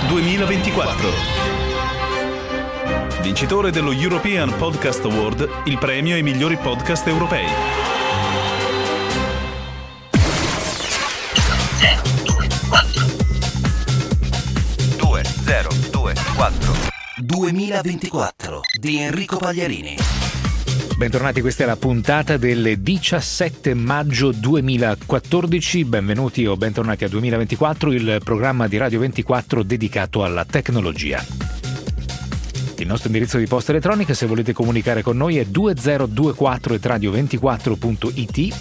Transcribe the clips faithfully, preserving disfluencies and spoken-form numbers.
duemilaventiquattro. Vincitore dello European Podcast Award, il premio ai migliori podcast europei. duemilaventiquattro duemilaventiquattro di Enrico Pagliarini. Bentornati, questa è la puntata del diciassette maggio duemilaquattordici. Benvenuti o bentornati a duemilaventiquattro, il programma di Radio ventiquattro dedicato alla tecnologia. Il nostro indirizzo di posta elettronica, se volete comunicare con noi, è due zero due quattro at radio ventiquattro punto it.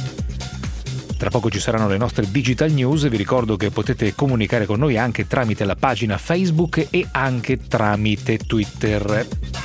Tra poco ci saranno le nostre digital news. Vi ricordo che potete comunicare con noi anche tramite la pagina Facebook e anche tramite Twitter.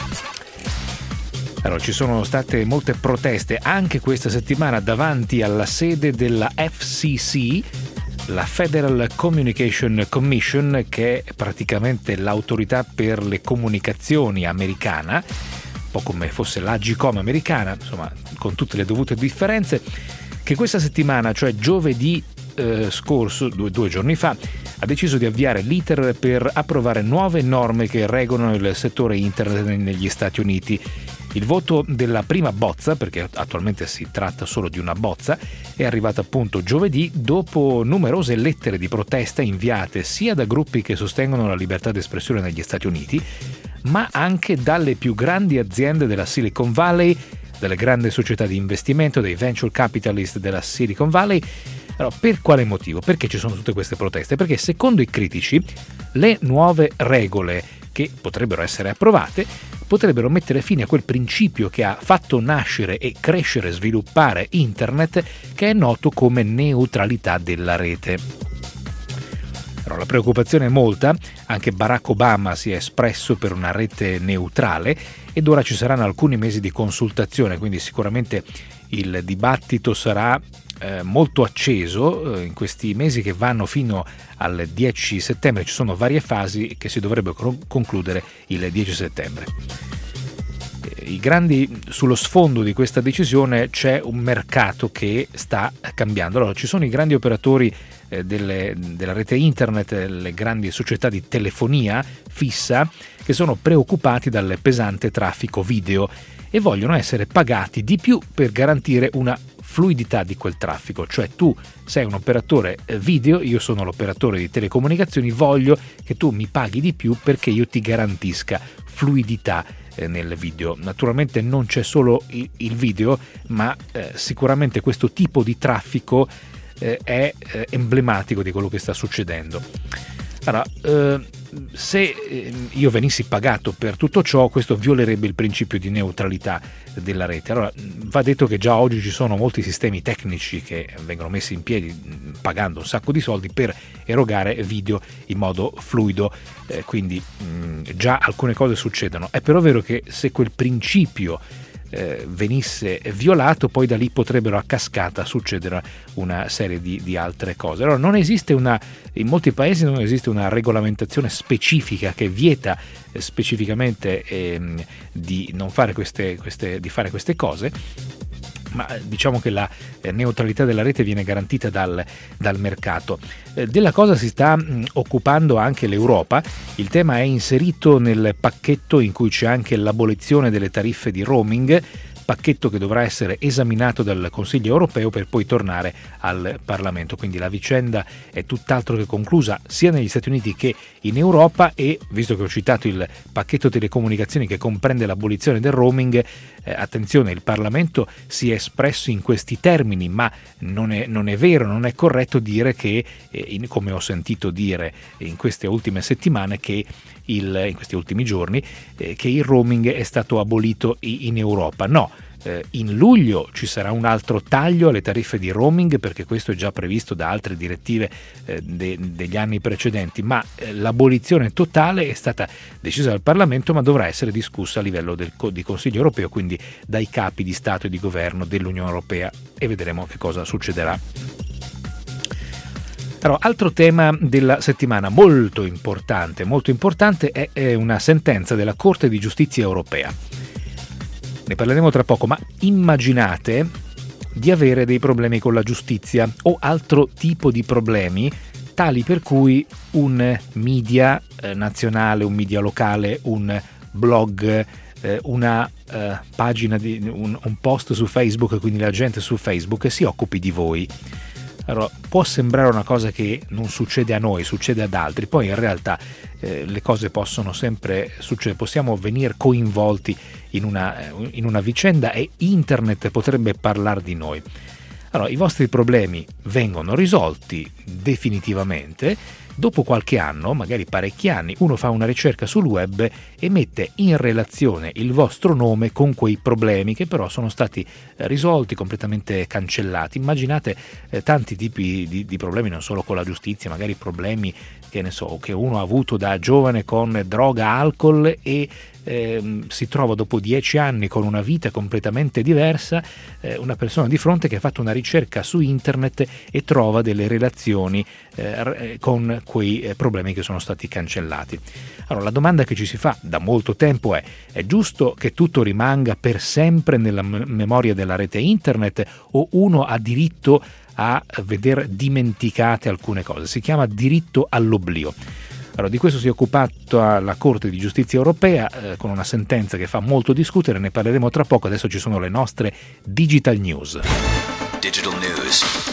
Allora, ci sono state molte proteste anche questa settimana davanti alla sede della F C C, la Federal Communication Commission, che è praticamente l'autorità per le comunicazioni americana, un po' come fosse l'Agcom americana, insomma, con tutte le dovute differenze, che questa settimana, cioè giovedì eh, scorso, due, due giorni fa, ha deciso di avviare l'iter per approvare nuove norme che regolano il settore internet negli Stati Uniti. Il voto della prima bozza, perché attualmente si tratta solo di una bozza, è arrivato appunto giovedì dopo numerose lettere di protesta inviate sia da gruppi che sostengono la libertà d'espressione negli Stati Uniti, ma anche dalle più grandi aziende della Silicon Valley, delle grandi società di investimento, dei venture capitalist della Silicon Valley. Allora, per quale motivo? Perché ci sono tutte queste proteste? Perché secondo i critici le nuove regole che potrebbero essere approvate potrebbero mettere fine a quel principio che ha fatto nascere e crescere e sviluppare Internet, che è noto come neutralità della rete. Allora, la preoccupazione è molta, anche Barack Obama si è espresso per una rete neutrale ed ora ci saranno alcuni mesi di consultazione, quindi sicuramente il dibattito sarà eh, molto acceso eh, in questi mesi che vanno fino al dieci settembre. Ci sono varie fasi che si dovrebbero concludere il dieci settembre. I grandi, sullo sfondo di questa decisione c'è un mercato che sta cambiando. Allora, ci sono i grandi operatori eh, delle, della rete internet, le grandi società di telefonia fissa, che sono preoccupati dal pesante traffico video e vogliono essere pagati di più per garantire una fluidità di quel traffico. Cioè, tu sei un operatore video, io sono l'operatore di telecomunicazioni, voglio che tu mi paghi di più perché io ti garantisca fluidità nel video. Naturalmente non c'è solo il video, ma eh, sicuramente questo tipo di traffico eh, è eh, emblematico di quello che sta succedendo. Allora, eh, se io venissi pagato per tutto ciò, questo violerebbe il principio di neutralità della rete. Allora, va detto che già oggi ci sono molti sistemi tecnici che vengono messi in piedi pagando un sacco di soldi per erogare video in modo fluido, eh, quindi mh, già alcune cose succedono. È però vero che se quel principio Eh, venisse violato, poi da lì potrebbero a cascata succedere una serie di, di altre cose. Allora, non esiste una, in molti paesi non esiste una regolamentazione specifica che vieta eh, specificamente ehm, di non fare queste, queste, di fare queste cose, ma diciamo che la neutralità della rete viene garantita dal, dal mercato. Eh, della cosa si sta mh, occupando anche l'Europa. Il tema è inserito nel pacchetto in cui c'è anche l'abolizione delle tariffe di roaming, pacchetto che dovrà essere esaminato dal Consiglio europeo per poi tornare al Parlamento. Quindi la vicenda è tutt'altro che conclusa sia negli Stati Uniti che in Europa, e visto che ho citato il pacchetto telecomunicazioni che comprende l'abolizione del roaming, eh, attenzione, il Parlamento si è espresso in questi termini, ma non è, non è vero, non è corretto dire che, eh, in, come ho sentito dire in queste ultime settimane, che il, in questi ultimi giorni, eh, che il roaming è stato abolito in Europa. No, eh, in luglio ci sarà un altro taglio alle tariffe di roaming, perché questo è già previsto da altre direttive eh, de, degli anni precedenti, ma eh, l'abolizione totale è stata decisa dal Parlamento, ma dovrà essere discussa a livello del, di Consiglio europeo, quindi dai capi di Stato e di Governo dell'Unione Europea, e vedremo che cosa succederà. Allora, altro tema della settimana molto importante, molto importante è, è una sentenza della Corte di Giustizia Europea. Ne parleremo tra poco, ma immaginate di avere dei problemi con la giustizia o altro tipo di problemi tali per cui un media eh, nazionale, un media locale, un blog, eh, una eh, pagina, di, un, un post su Facebook, quindi la gente su Facebook si occupi di voi. Allora, può sembrare una cosa che non succede a noi, succede ad altri, poi in realtà eh, le cose possono sempre succedere, possiamo venire coinvolti in una, in una vicenda e internet potrebbe parlare di noi. Allora, i vostri problemi vengono risolti definitivamente. Dopo qualche anno, magari parecchi anni, uno fa una ricerca sul web e mette in relazione il vostro nome con quei problemi che però sono stati risolti, completamente cancellati. Immaginate eh, tanti tipi di, di problemi, non solo con la giustizia, magari problemi che ne so, che uno ha avuto da giovane con droga, alcol e eh, si trova dopo dieci anni con una vita completamente diversa, eh, una persona di fronte che ha fatto una ricerca su internet e trova delle relazioni eh, con quei eh, problemi che sono stati cancellati. Allora, la domanda che ci si fa da molto tempo è: è giusto che tutto rimanga per sempre nella m- memoria della rete internet o uno ha diritto a veder dimenticate alcune cose? Si chiama diritto all'oblio. Allora, di questo si è occupata la Corte di Giustizia Europea eh, con una sentenza che fa molto discutere, ne parleremo tra poco. Adesso ci sono le nostre Digital News. Digital News.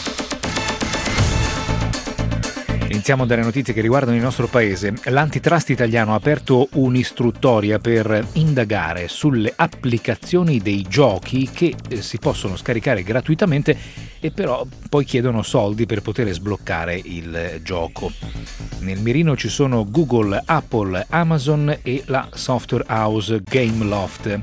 Iniziamo dalle notizie che riguardano il nostro paese. L'antitrust italiano ha aperto un'istruttoria per indagare sulle applicazioni dei giochi che si possono scaricare gratuitamente e però poi chiedono soldi per poter sbloccare il gioco. Nel mirino ci sono Google, Apple, Amazon e la software house Gameloft.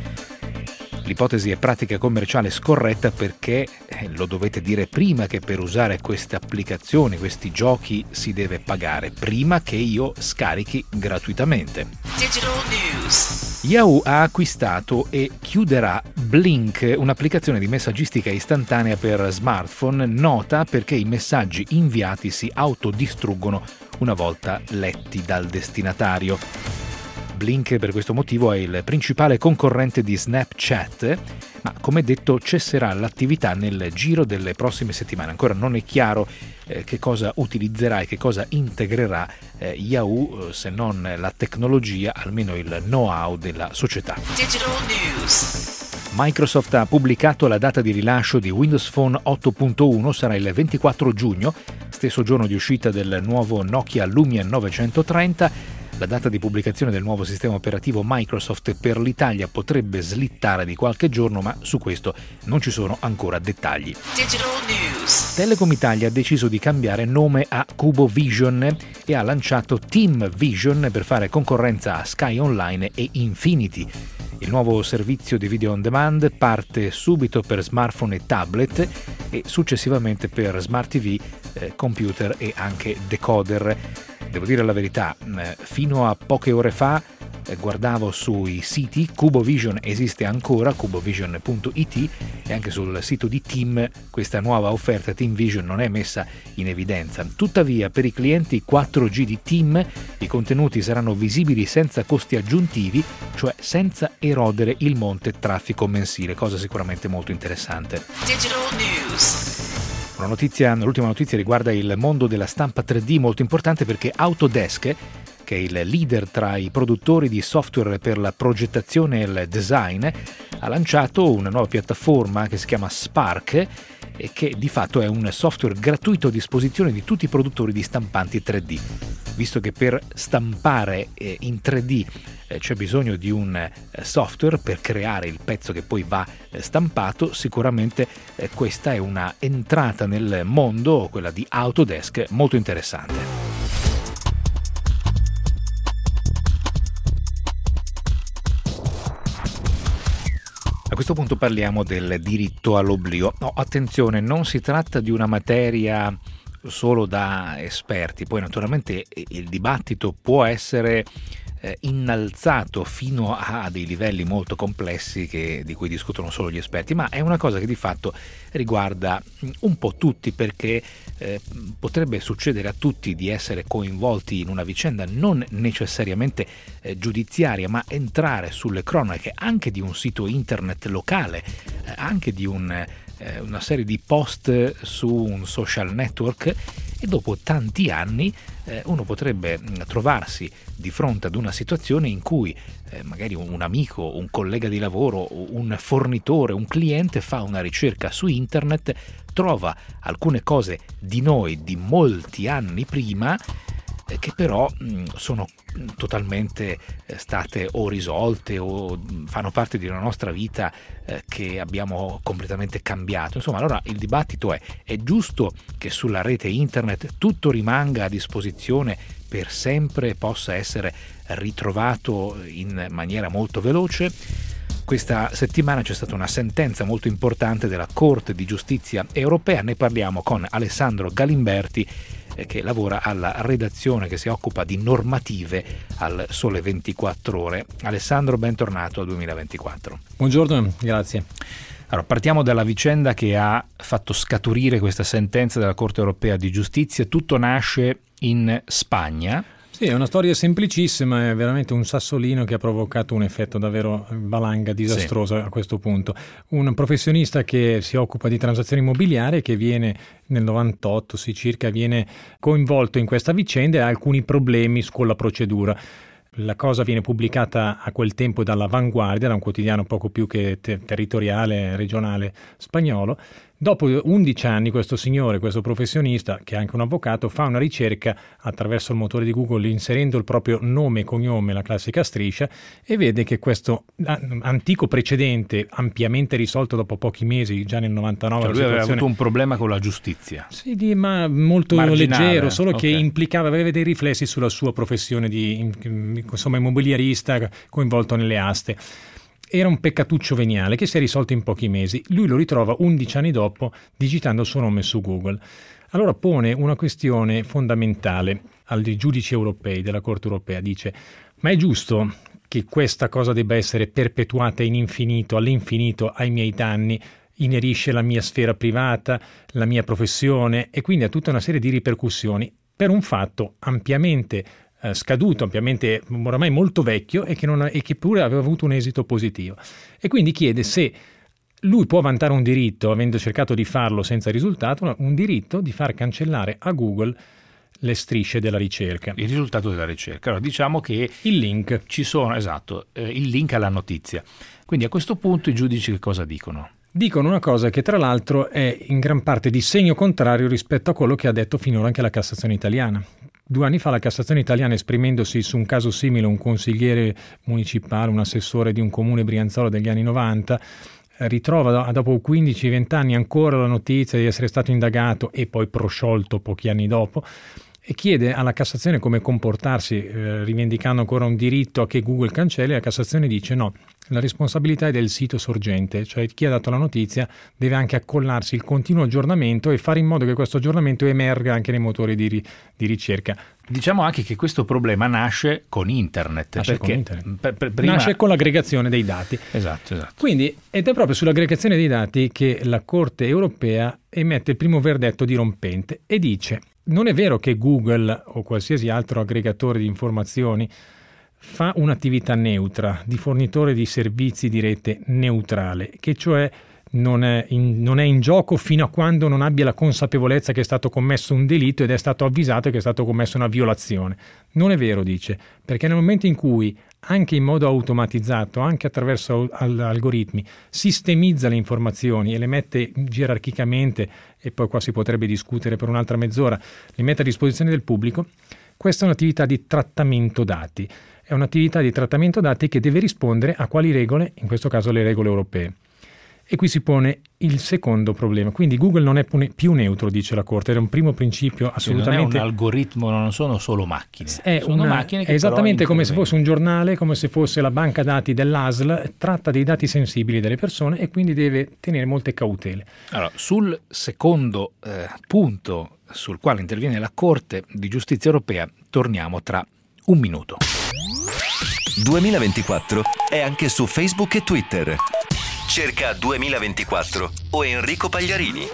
L'ipotesi è pratica commerciale scorretta perché eh, lo dovete dire prima che per usare queste applicazioni, questi giochi si deve pagare, prima che io scarichi gratuitamente. Digital News. Yahoo ha acquistato e chiuderà Blink, un'applicazione di messaggistica istantanea per smartphone nota perché i messaggi inviati si autodistruggono una volta letti dal destinatario. Blink per questo motivo è il principale concorrente di Snapchat, ma come detto cesserà l'attività nel giro delle prossime settimane. Ancora non è chiaro eh, che cosa utilizzerà e che cosa integrerà eh, Yahoo, eh, se non la tecnologia, almeno il know-how della società. Digital News. Microsoft ha pubblicato la data di rilascio di Windows Phone otto punto uno, sarà il ventiquattro giugno, stesso giorno di uscita del nuovo Nokia Lumia novecentotrenta. La data di pubblicazione del nuovo sistema operativo Microsoft per l'Italia potrebbe slittare di qualche giorno, ma su questo non ci sono ancora dettagli. Digital News. Telecom Italia ha deciso di cambiare nome a Cubovision e ha lanciato Team Vision per fare concorrenza a Sky Online e Infinity. Il nuovo servizio di video on demand parte subito per smartphone e tablet e successivamente per smart tivù, eh, computer e anche decoder. Devo dire la verità, fino a poche ore fa guardavo sui siti, Cubovision esiste ancora, cubovision punto it, e anche sul sito di Team questa nuova offerta Team Vision non è messa in evidenza. Tuttavia per i clienti quattro G di Team i contenuti saranno visibili senza costi aggiuntivi, cioè senza erodere il monte traffico mensile, cosa sicuramente molto interessante. Digital News. Una notizia, l'ultima notizia riguarda il mondo della stampa tre D, molto importante perché Autodesk, che è il leader tra i produttori di software per la progettazione e il design, ha lanciato una nuova piattaforma che si chiama Spark e che di fatto è un software gratuito a disposizione di tutti i produttori di stampanti tre D. Visto che per stampare in tre D c'è bisogno di un software per creare il pezzo che poi va stampato, sicuramente questa è una entrata nel mondo, quella di Autodesk, molto interessante. A questo punto parliamo del diritto all'oblio. No, attenzione, non si tratta di una materia solo da esperti, poi naturalmente il dibattito può essere eh, innalzato fino a dei livelli molto complessi che, di cui discutono solo gli esperti, ma è una cosa che di fatto riguarda un po' tutti, perché eh, potrebbe succedere a tutti di essere coinvolti in una vicenda non necessariamente eh, giudiziaria, ma entrare sulle cronache anche di un sito internet locale, eh, anche di un una serie di post su un social network e dopo tanti anni eh, uno potrebbe trovarsi di fronte ad una situazione in cui eh, magari un amico, un collega di lavoro, un fornitore, un cliente fa una ricerca su internet, trova alcune cose di noi di molti anni prima eh, che però mh, sono totalmente eh, state o risolte o mh, fanno parte di una nostra vita eh, che abbiamo completamente cambiato. Insomma, allora il dibattito è: è giusto che sulla rete internet tutto rimanga a disposizione per sempre e possa essere ritrovato in maniera molto veloce? Questa settimana c'è stata una sentenza molto importante della Corte di Giustizia europea. Ne parliamo con Alessandro Galimberti, eh, che lavora alla redazione che si occupa di normative al Sole ventiquattro Ore. Alessandro, bentornato al duemilaventiquattro. Buongiorno, grazie. Allora, partiamo dalla vicenda che ha fatto scaturire questa sentenza della Corte europea di Giustizia. Tutto nasce in Spagna. Sì, è una storia semplicissima, è veramente un sassolino che ha provocato un effetto davvero valanga, disastroso. Sì. A questo punto. Un professionista che si occupa di transazioni immobiliari, che viene nel novantotto, sì, circa, viene coinvolto in questa vicenda e ha alcuni problemi con la procedura. La cosa viene pubblicata a quel tempo dalla Vanguardia, da un quotidiano poco più che te- territoriale, regionale spagnolo. Dopo undici anni questo signore, questo professionista, che è anche un avvocato, fa una ricerca attraverso il motore di Google inserendo il proprio nome e cognome, la classica striscia, e vede che questo antico precedente, ampiamente risolto dopo pochi mesi, già nel novantanove... Cioè lui aveva avuto un problema con la giustizia. Sì, di, ma molto marginale, leggero, solo okay. Che implicava, aveva dei riflessi sulla sua professione di insomma immobiliarista coinvolto nelle aste. Era un peccatuccio veniale che si è risolto in pochi mesi. Lui lo ritrova undici anni dopo digitando il suo nome su Google. Allora pone una questione fondamentale agli giudici europei della Corte europea. Dice: ma è giusto che questa cosa debba essere perpetuata in infinito, all'infinito, ai miei danni? Inerisce la mia sfera privata, la mia professione, e quindi ha tutta una serie di ripercussioni per un fatto ampiamente scaduto, ampiamente oramai molto vecchio, e che, non, e che pure aveva avuto un esito positivo. E quindi chiede se lui può vantare un diritto, avendo cercato di farlo senza risultato, un diritto di far cancellare a Google le strisce della ricerca. Il risultato della ricerca. Allora diciamo che il link ci sono, esatto, eh, il link alla notizia. Quindi a questo punto i giudici che cosa dicono? Dicono una cosa che tra l'altro è in gran parte di segno contrario rispetto a quello che ha detto finora anche la Cassazione italiana. Due anni fa la Cassazione italiana, esprimendosi su un caso simile, un consigliere municipale, un assessore di un comune brianzolo degli anni novanta, ritrova dopo quindici venti anni ancora la notizia di essere stato indagato e poi prosciolto pochi anni dopo, e chiede alla Cassazione come comportarsi, eh, rivendicando ancora un diritto a che Google cancelli. La Cassazione dice no, la responsabilità è del sito sorgente, cioè chi ha dato la notizia deve anche accollarsi il continuo aggiornamento e fare in modo che questo aggiornamento emerga anche nei motori di, ri- di ricerca. Diciamo anche che questo problema nasce con internet. Nasce perché con internet. Per, per, prima... Nasce con l'aggregazione dei dati. Esatto, esatto. Quindi, ed è proprio sull'aggregazione dei dati che la Corte europea emette il primo verdetto dirompente e dice: non è vero che Google o qualsiasi altro aggregatore di informazioni fa un'attività neutra, di fornitore di servizi di rete neutrale, che cioè non è, in, non è in gioco fino a quando non abbia la consapevolezza che è stato commesso un delitto ed è stato avvisato che è stato commesso una violazione. Non è vero, dice, perché nel momento in cui, anche in modo automatizzato, anche attraverso algoritmi, sistemizza le informazioni e le mette gerarchicamente, e poi qua si potrebbe discutere per un'altra mezz'ora, le mette a disposizione del pubblico, questa è un'attività di trattamento dati. È un'attività di trattamento dati che deve rispondere a quali regole, in questo caso le regole europee. E qui si pone il secondo problema. Quindi Google non è più neutro, dice la Corte, era un primo principio assolutamente... Non è un algoritmo, non sono solo macchine. È, sono una, macchine che è esattamente come se fosse un giornale, come se fosse la banca dati dell'A S L, tratta dei dati sensibili delle persone e quindi deve tenere molte cautele. Allora, sul secondo eh, punto sul quale interviene la Corte di Giustizia europea, torniamo tra un minuto. duemilaventiquattro è anche su Facebook e Twitter. Cerca duemilaventiquattro o Enrico Pagliarini.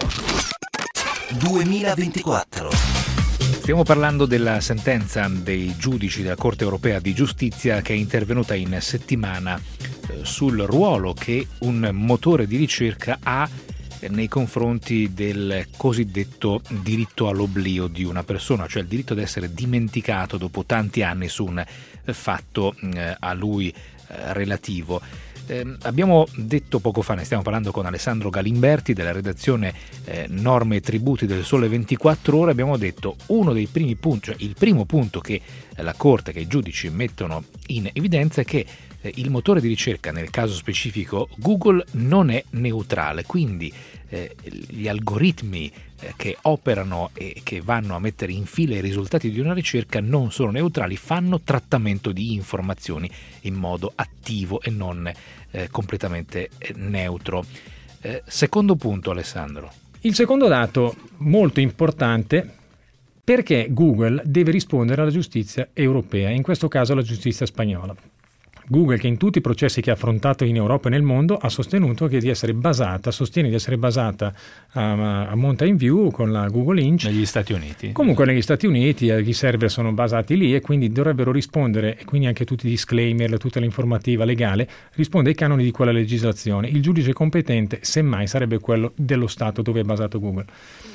duemilaventiquattro. Stiamo parlando della sentenza dei giudici della Corte europea di giustizia che è intervenuta in settimana eh, sul ruolo che un motore di ricerca ha nei confronti del cosiddetto diritto all'oblio di una persona, cioè il diritto ad essere dimenticato dopo tanti anni su un fatto eh, a lui eh, relativo. Eh, abbiamo detto poco fa, ne stiamo parlando con Alessandro Galimberti della redazione eh, Norme e Tributi del Sole ventiquattro Ore, abbiamo detto uno dei primi punti, cioè il primo punto che la Corte, che i giudici mettono in evidenza è che eh, il motore di ricerca, nel caso specifico Google, non è neutrale, quindi eh, gli algoritmi eh, che operano e che vanno a mettere in fila i risultati di una ricerca non sono neutrali, fanno trattamento di informazioni in modo attivo e non eh, completamente eh, neutro. Eh, secondo punto, Alessandro. Il secondo dato molto importante, perché Google deve rispondere alla giustizia europea, in questo caso alla giustizia spagnola. Google, che in tutti i processi che ha affrontato in Europa e nel mondo, ha sostenuto che di essere basata, sostiene di essere basata a, a Mountain View con la Google Inch. Negli Stati Uniti. Comunque negli Stati Uniti i server sono basati lì e quindi dovrebbero rispondere, e quindi anche tutti i disclaimer, tutta l'informativa legale, risponde ai canoni di quella legislazione. Il giudice competente, semmai, sarebbe quello dello Stato dove è basato Google.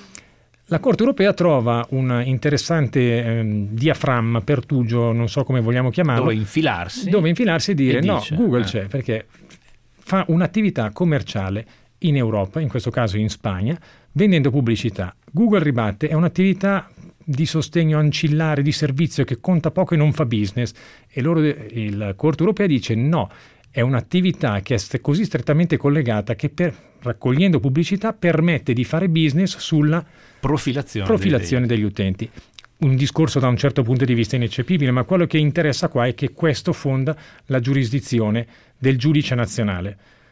La Corte europea trova un interessante ehm, diaframma, pertugio, non so come vogliamo chiamarlo. Dove infilarsi. Dove infilarsi e dire e no, dice, Google eh. c'è, perché fa un'attività commerciale in Europa, in questo caso in Spagna, vendendo pubblicità. Google ribatte, è un'attività di sostegno ancillare, di servizio che conta poco e non fa business. E loro, il Corte europea dice no, è un'attività che è così strettamente collegata che per, raccogliendo pubblicità permette di fare business sulla profilazione, profilazione dei... degli utenti. Un discorso da un certo punto di vista ineccepibile, ma quello che interessa qua è che questo fonda la giurisdizione del giudice nazionale.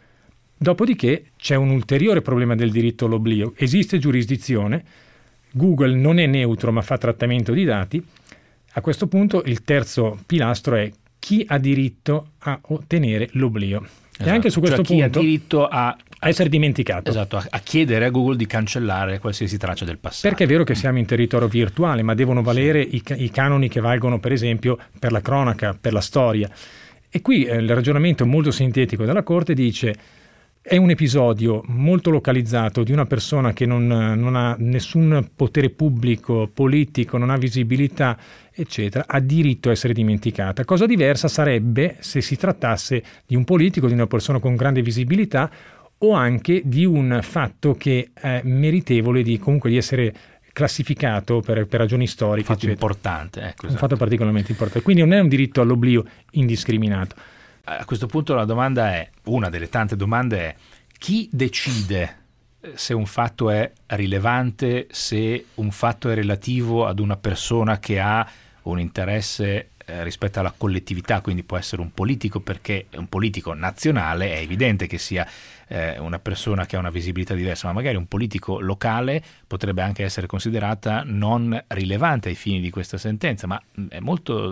Dopodiché c'è un ulteriore problema del diritto all'oblio. Esiste giurisdizione, Google non è neutro ma fa trattamento di dati. A questo punto il terzo pilastro è chi ha diritto a ottenere l'oblio. Esatto. E anche su questo cioè, punto chi ha diritto a, a essere dimenticato. Esatto, a, a chiedere a Google di cancellare qualsiasi traccia del passato. Perché è vero che siamo in territorio virtuale, ma devono valere i, i canoni che valgono, per esempio, per la cronaca, per la storia. E qui eh, il ragionamento molto sintetico della Corte dice: è un episodio molto localizzato di una persona che non, non ha nessun potere pubblico, politico, non ha visibilità, eccetera, ha diritto a essere dimenticata. Cosa diversa sarebbe se si trattasse di un politico, di una persona con grande visibilità, o anche di un fatto che è meritevole di comunque di essere classificato per, per ragioni storiche. Un fatto eccetera. importante. Ecco, esatto. Un fatto particolarmente importante. Quindi non è un diritto all'oblio indiscriminato. A questo punto la domanda è, una delle tante domande è: chi decide se un fatto è rilevante, se un fatto è relativo ad una persona che ha un interesse eh, rispetto alla collettività, quindi può essere un politico, perché un politico nazionale è evidente che sia eh, una persona che ha una visibilità diversa, ma magari un politico locale potrebbe anche essere considerata non rilevante ai fini di questa sentenza, ma è molto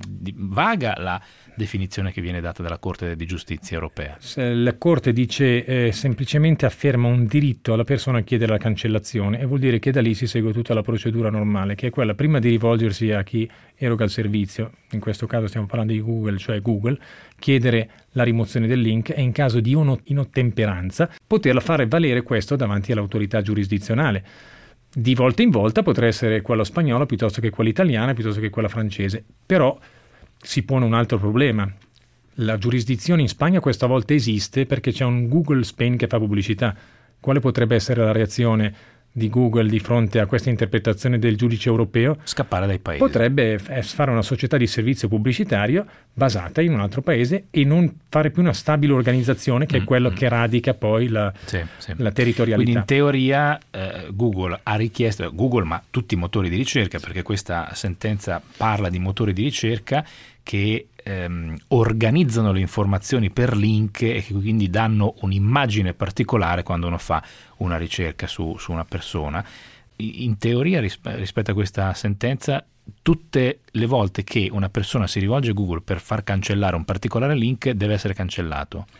vaga la definizione che viene data dalla Corte di Giustizia europea. La Corte dice eh, semplicemente afferma un diritto alla persona a chiedere la cancellazione, e vuol dire che da lì si segue tutta la procedura normale, che è quella prima di rivolgersi a chi eroga il servizio, in questo caso stiamo parlando di Google, cioè Google, chiedere la rimozione del link e in caso di inottemperanza poterla fare valere questo davanti all'autorità giurisdizionale. Di volta in volta potrà essere quella spagnola piuttosto che quella italiana, piuttosto che quella francese, però si pone un altro problema. La giurisdizione in Spagna questa volta esiste perché c'è un Google Spain che fa pubblicità. Quale potrebbe essere la reazione di Google di fronte a questa interpretazione del giudice europeo? Scappare dai paesi. Potrebbe fare una società di servizio pubblicitario basata in un altro paese e non fare più una stabile organizzazione, che mm, è quello mm. che radica poi la, sì, sì. la territorialità. Quindi in teoria eh, Google ha richiesto, Google ma tutti i motori di ricerca, perché questa sentenza parla di motori di ricerca che ehm, organizzano le informazioni per link e che quindi danno un'immagine particolare quando uno fa una ricerca su, su una persona. In teoria risp- rispetto a questa sentenza, tutte le volte che una persona si rivolge a Google per far cancellare un particolare link deve essere cancellato.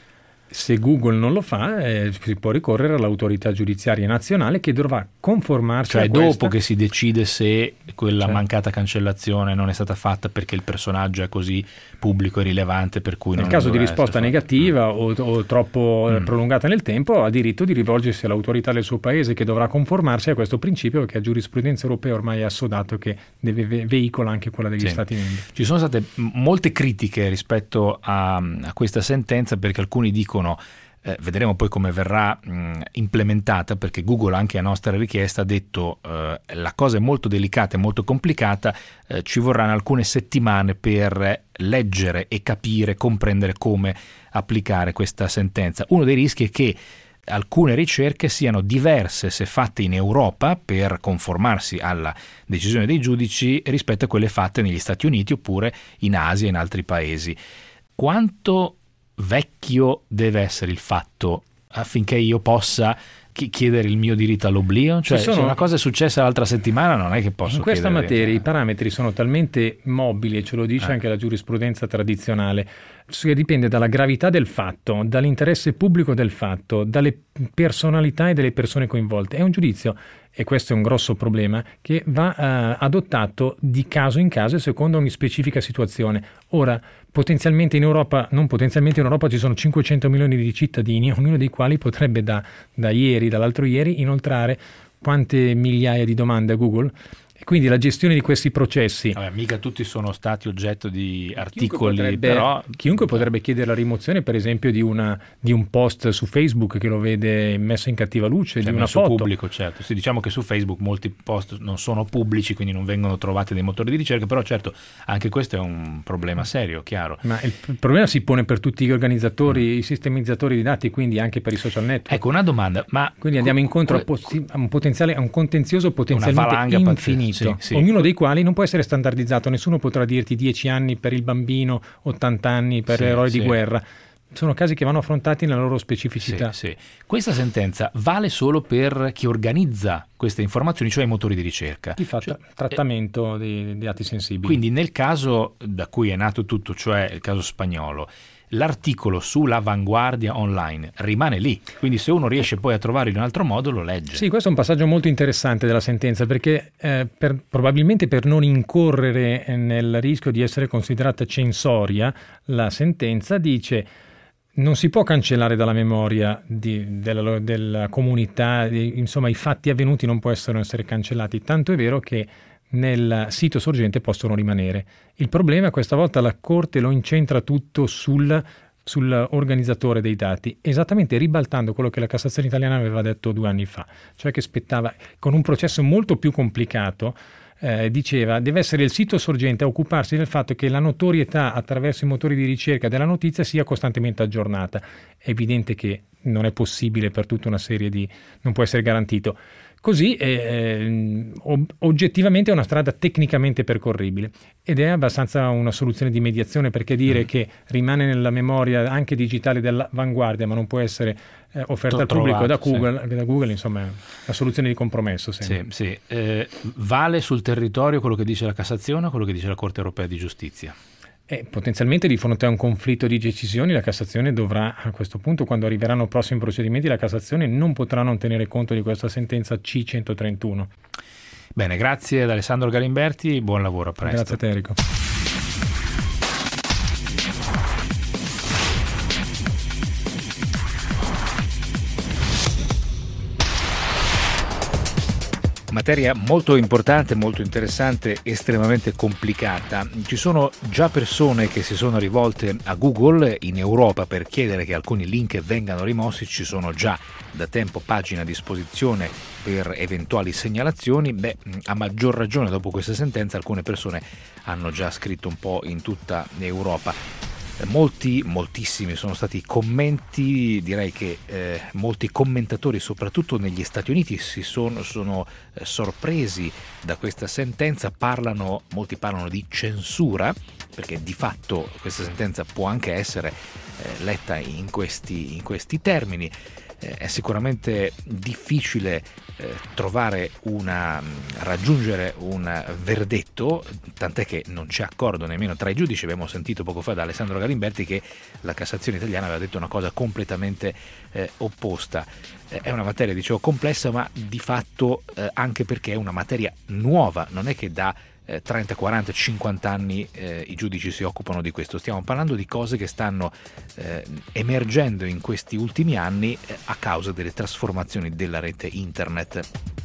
Se Google non lo fa, eh, si può ricorrere all'autorità giudiziaria nazionale che dovrà conformarsi cioè a questa. dopo che si decide se quella Cioè. mancata cancellazione non è stata fatta perché il personaggio è così pubblico e rilevante per cui Nel non caso di dovrà risposta essere negativa o, o troppo eh, Mm. prolungata nel tempo, ha diritto di rivolgersi all'autorità del suo paese che dovrà conformarsi a questo principio, perché la giurisprudenza europea ormai è assodato che deve ve- veicola anche quella degli Sì. Stati membri. Ci sono state m- molte critiche rispetto a, a questa sentenza, perché alcuni dicono, eh, vedremo poi come verrà mh, implementata, perché Google anche a nostra richiesta ha detto eh, la cosa è molto delicata e molto complicata, eh, ci vorranno alcune settimane per leggere e capire, comprendere come applicare questa sentenza. Uno dei rischi è che alcune ricerche siano diverse se fatte in Europa per conformarsi alla decisione dei giudici rispetto a quelle fatte negli Stati Uniti oppure in Asia e in altri paesi. Quanto vecchio deve essere il fatto affinché io possa chi- chiedere il mio diritto all'oblio? Cioè, sono- se una cosa è successa l'altra settimana non è che posso In questa chiedere- materia i parametri sono talmente mobili, e ce lo dice Eh. anche la giurisprudenza tradizionale, che dipende dalla gravità del fatto, dall'interesse pubblico del fatto, dalle personalità e delle persone coinvolte. È un giudizio, e questo è un grosso problema, che va eh, adottato di caso in caso e secondo ogni specifica situazione. Ora, potenzialmente in Europa, non potenzialmente in Europa ci sono cinquecento milioni di cittadini, ognuno dei quali potrebbe da, da ieri, dall'altro ieri, inoltrare quante migliaia di domande a Google. E quindi la gestione di questi processi. Vabbè, mica tutti sono stati oggetto di Chiunque articoli, potrebbe, però chiunque potrebbe chiedere la rimozione, per esempio, di, una, di un post su Facebook che lo vede messo in cattiva luce, cioè di una messo foto. pubblico, certo. Sì, diciamo che su Facebook molti post non sono pubblici, quindi non vengono trovati dei motori di ricerca, però certo anche questo è un problema serio, chiaro. Ma il, il problema si pone per tutti gli organizzatori, i sistemizzatori di dati, quindi anche per i social network. Ecco, una domanda, ma Quindi andiamo incontro a, que- possi- a un potenziale, a un contenzioso potenzialmente valanga pazzesca, infinito, sì, sì. ognuno dei quali non può essere standardizzato. Nessuno potrà dirti dieci anni per il bambino, ottanta anni per Sì, l'eroe sì. di guerra. Sono casi che vanno affrontati nella loro Sì, specificità. sì. Questa sentenza vale solo per chi organizza queste informazioni, cioè i motori di ricerca. Chi fa Cioè, tra- trattamento di, di dati sensibili. Quindi nel caso da cui è nato tutto, cioè il caso spagnolo, l'articolo sull'avanguardia online rimane lì, quindi se uno riesce poi a trovarlo in un altro modo lo legge. Sì, questo è un passaggio molto interessante della sentenza, perché eh, per- probabilmente per non incorrere eh, nel rischio di essere considerata censoria, la sentenza dice non si può cancellare dalla memoria di- della, della comunità, di- insomma i fatti avvenuti non possono essere cancellati, tanto è vero che nel sito sorgente possono rimanere. Il problema questa volta la Corte lo incentra tutto sul sull'organizzatore dei dati, esattamente ribaltando quello che la Cassazione italiana aveva detto due anni fa, cioè che spettava, con un processo molto più complicato, eh, diceva deve essere il sito sorgente a occuparsi del fatto che la notorietà attraverso i motori di ricerca della notizia sia costantemente aggiornata. È evidente che non è possibile per tutta una serie di... non può essere garantito. Così eh, ob- oggettivamente è una strada tecnicamente percorribile ed è abbastanza una soluzione di mediazione, perché dire Mm. che rimane nella memoria anche digitale dell'avanguardia ma non può essere eh, offerta Tro- al pubblico da trovato, sì. Google, da Google, insomma è una soluzione di compromesso sempre. Sì, sì. Eh, vale sul territorio quello che dice la Cassazione o quello che dice la Corte Europea di Giustizia? E potenzialmente di fronte a un conflitto di decisioni la Cassazione dovrà, a questo punto, quando arriveranno prossimi procedimenti, la Cassazione non potrà non tenere conto di questa sentenza C centotrentuno. Bene, grazie ad Alessandro Galimberti, buon lavoro, a presto. Grazie a te, Enrico. Materia molto importante, molto interessante, estremamente complicata. Ci sono già persone che si sono rivolte a Google in Europa per chiedere che alcuni link vengano rimossi, ci sono già da tempo pagine a disposizione per eventuali segnalazioni. Beh, a maggior ragione dopo questa sentenza alcune persone hanno già scritto un po' in tutta Europa. Molti, moltissimi sono stati i commenti, direi che eh, molti commentatori, soprattutto negli Stati Uniti, si sono, sono eh, sorpresi da questa sentenza, parlano, molti parlano di censura, perché di fatto questa sentenza può anche essere eh, letta in questi, in questi termini. eh, è sicuramente difficile eh, trovare una raggiungere un verdetto, tant'è che non c'è accordo nemmeno tra i giudici. Abbiamo sentito poco fa da Alessandro Galimberti che la Cassazione italiana aveva detto una cosa completamente eh, opposta. Eh, è una materia, dicevo, complessa, ma di fatto eh, anche perché è una materia nuova, non è che da eh, trenta, quaranta, cinquanta anni eh, i giudici si occupano di questo. Stiamo parlando di cose che stanno eh, emergendo in questi ultimi anni eh, a causa delle trasformazioni della rete internet.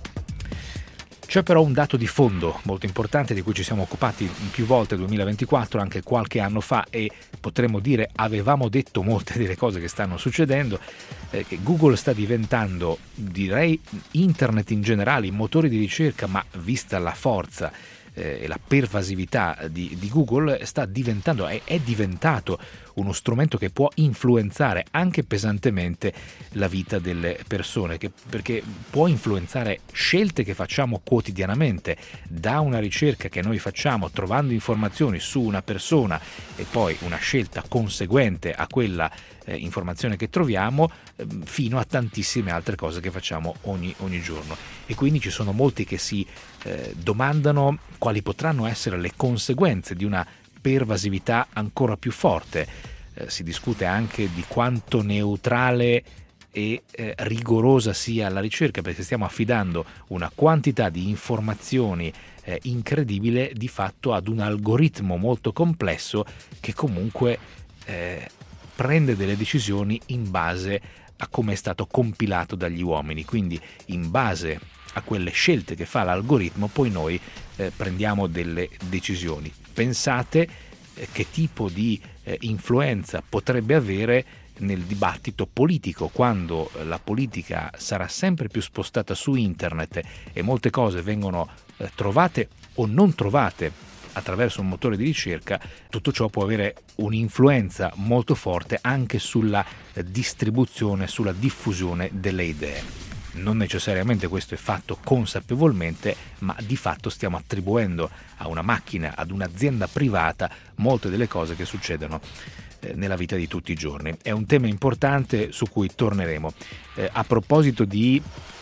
C'è però un dato di fondo molto importante di cui ci siamo occupati più volte nel duemilaventiquattro, anche qualche anno fa, e potremmo dire avevamo detto molte delle cose che stanno succedendo, eh, che Google sta diventando, direi internet in generale, i motori di ricerca, ma vista la forza eh, e la pervasività di, di Google, sta diventando, è, è diventato uno strumento che può influenzare anche pesantemente la vita delle persone, che, perché può influenzare scelte che facciamo quotidianamente, da una ricerca che noi facciamo trovando informazioni su una persona e poi una scelta conseguente a quella eh, informazione che troviamo, eh, fino a tantissime altre cose che facciamo ogni, ogni giorno. E quindi ci sono molti che si eh, domandano quali potranno essere le conseguenze di una pervasività ancora più forte. Eh, si discute anche di quanto neutrale e eh, rigorosa sia la ricerca, perché stiamo affidando una quantità di informazioni eh, incredibile di fatto ad un algoritmo molto complesso che comunque eh, prende delle decisioni in base a come è stato compilato dagli uomini, quindi in base a quelle scelte che fa l'algoritmo poi noi eh, prendiamo delle decisioni. Pensate eh, che tipo di eh, influenza potrebbe avere nel dibattito politico, quando eh, la politica sarà sempre più spostata su internet e molte cose vengono eh, trovate o non trovate attraverso un motore di ricerca. Tutto ciò può avere un'influenza molto forte anche sulla eh, distribuzione, sulla diffusione delle idee. Non necessariamente questo è fatto consapevolmente, ma di fatto stiamo attribuendo a una macchina, ad un'azienda privata, molte delle cose che succedono eh, nella vita di tutti i giorni. È un tema importante su cui torneremo. Eh, a proposito di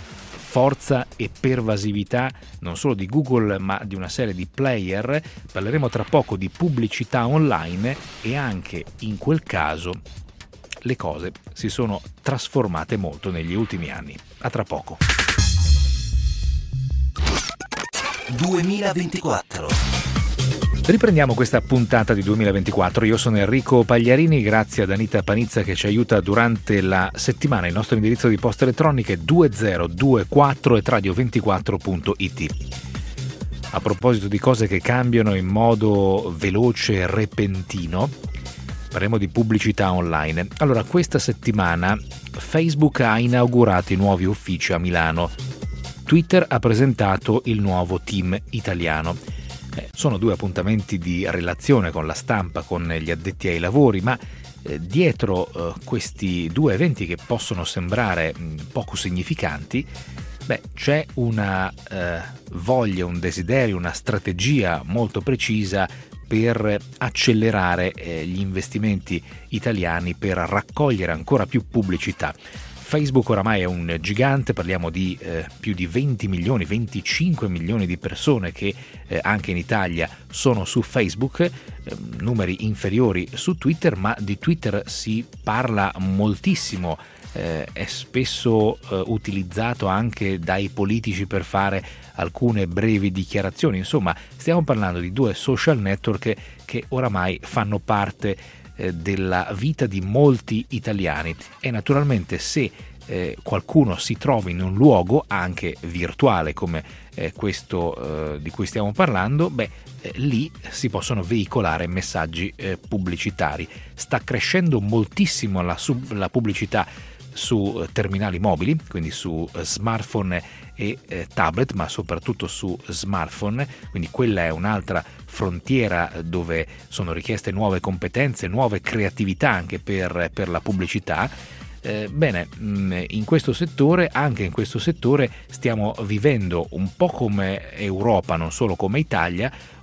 forza e pervasività non solo di Google ma di una serie di player, parleremo tra poco di pubblicità online, e anche in quel caso le cose si sono trasformate molto negli ultimi anni. A tra poco. duemilaventiquattro. Riprendiamo questa puntata di duemilaventiquattro. Io sono Enrico Pagliarini, grazie ad Anita Panizza che ci aiuta durante la settimana. Il nostro indirizzo di posta elettronica è due zero due quattro et radio ventiquattro punto it. A proposito di cose che cambiano in modo veloce e repentino, parliamo di pubblicità online. Allora, questa settimana Facebook ha inaugurato i nuovi uffici a Milano. Twitter ha presentato il nuovo team italiano. Eh, sono due appuntamenti di relazione con la stampa, con gli addetti ai lavori, ma eh, dietro eh, questi due eventi che possono sembrare mh, poco significanti, beh, c'è una eh, voglia, un desiderio, una strategia molto precisa per accelerare eh, gli investimenti italiani, per raccogliere ancora più pubblicità. Facebook oramai è un gigante, parliamo di eh, più di venti milioni, venticinque milioni di persone che eh, anche in Italia sono su Facebook, eh, numeri inferiori su Twitter, ma di Twitter si parla moltissimo. Eh, è spesso eh, utilizzato anche dai politici per fare alcune brevi dichiarazioni. Insomma, stiamo parlando di due social network che oramai fanno parte eh, della vita di molti italiani, e naturalmente se eh, qualcuno si trova in un luogo anche virtuale come eh, questo eh, di cui stiamo parlando, beh, eh, lì si possono veicolare messaggi eh, pubblicitari. Sta crescendo moltissimo la, sub- la pubblicità su terminali mobili, quindi su smartphone e eh, tablet, ma soprattutto su smartphone, quindi quella è un'altra frontiera dove sono richieste nuove competenze, nuove creatività anche per, per la pubblicità. Eh, bene, in questo settore, anche in questo settore stiamo vivendo un po' come Europa, non solo come Italia,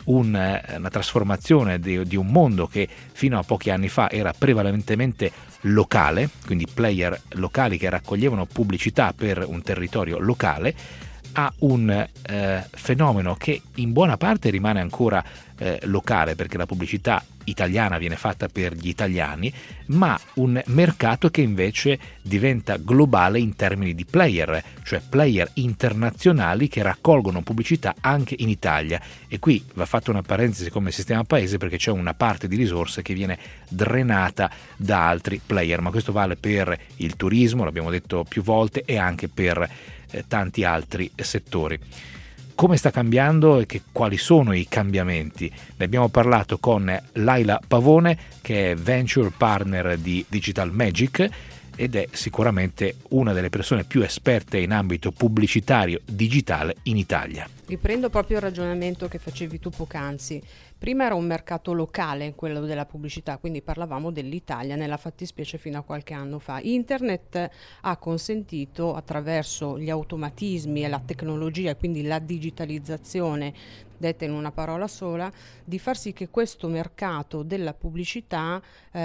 un, una trasformazione di, di un mondo che fino a pochi anni fa era prevalentemente locale, quindi player locali che raccoglievano pubblicità per un territorio locale, a un eh, fenomeno che in buona parte rimane ancora eh, locale, perché la pubblicità italiana viene fatta per gli italiani, ma un mercato che invece diventa globale in termini di player, cioè player internazionali che raccolgono pubblicità anche in Italia. E qui va fatta una parentesi come sistema paese, perché c'è una parte di risorse che viene drenata da altri player, ma questo vale per il turismo, l'abbiamo detto più volte, e anche per eh, tanti altri settori. Come sta cambiando e che, quali sono i cambiamenti? Ne abbiamo parlato con Laila Pavone, che è Venture Partner di Digital Magic ed è sicuramente una delle persone più esperte in ambito pubblicitario digitale in Italia. Riprendo proprio il ragionamento che facevi tu poc'anzi. Prima era un mercato locale, quello della pubblicità, quindi parlavamo dell'Italia, nella fattispecie fino a qualche anno fa. Internet ha consentito, attraverso gli automatismi e la tecnologia, quindi la digitalizzazione, detta in una parola sola, di far sì che questo mercato della pubblicità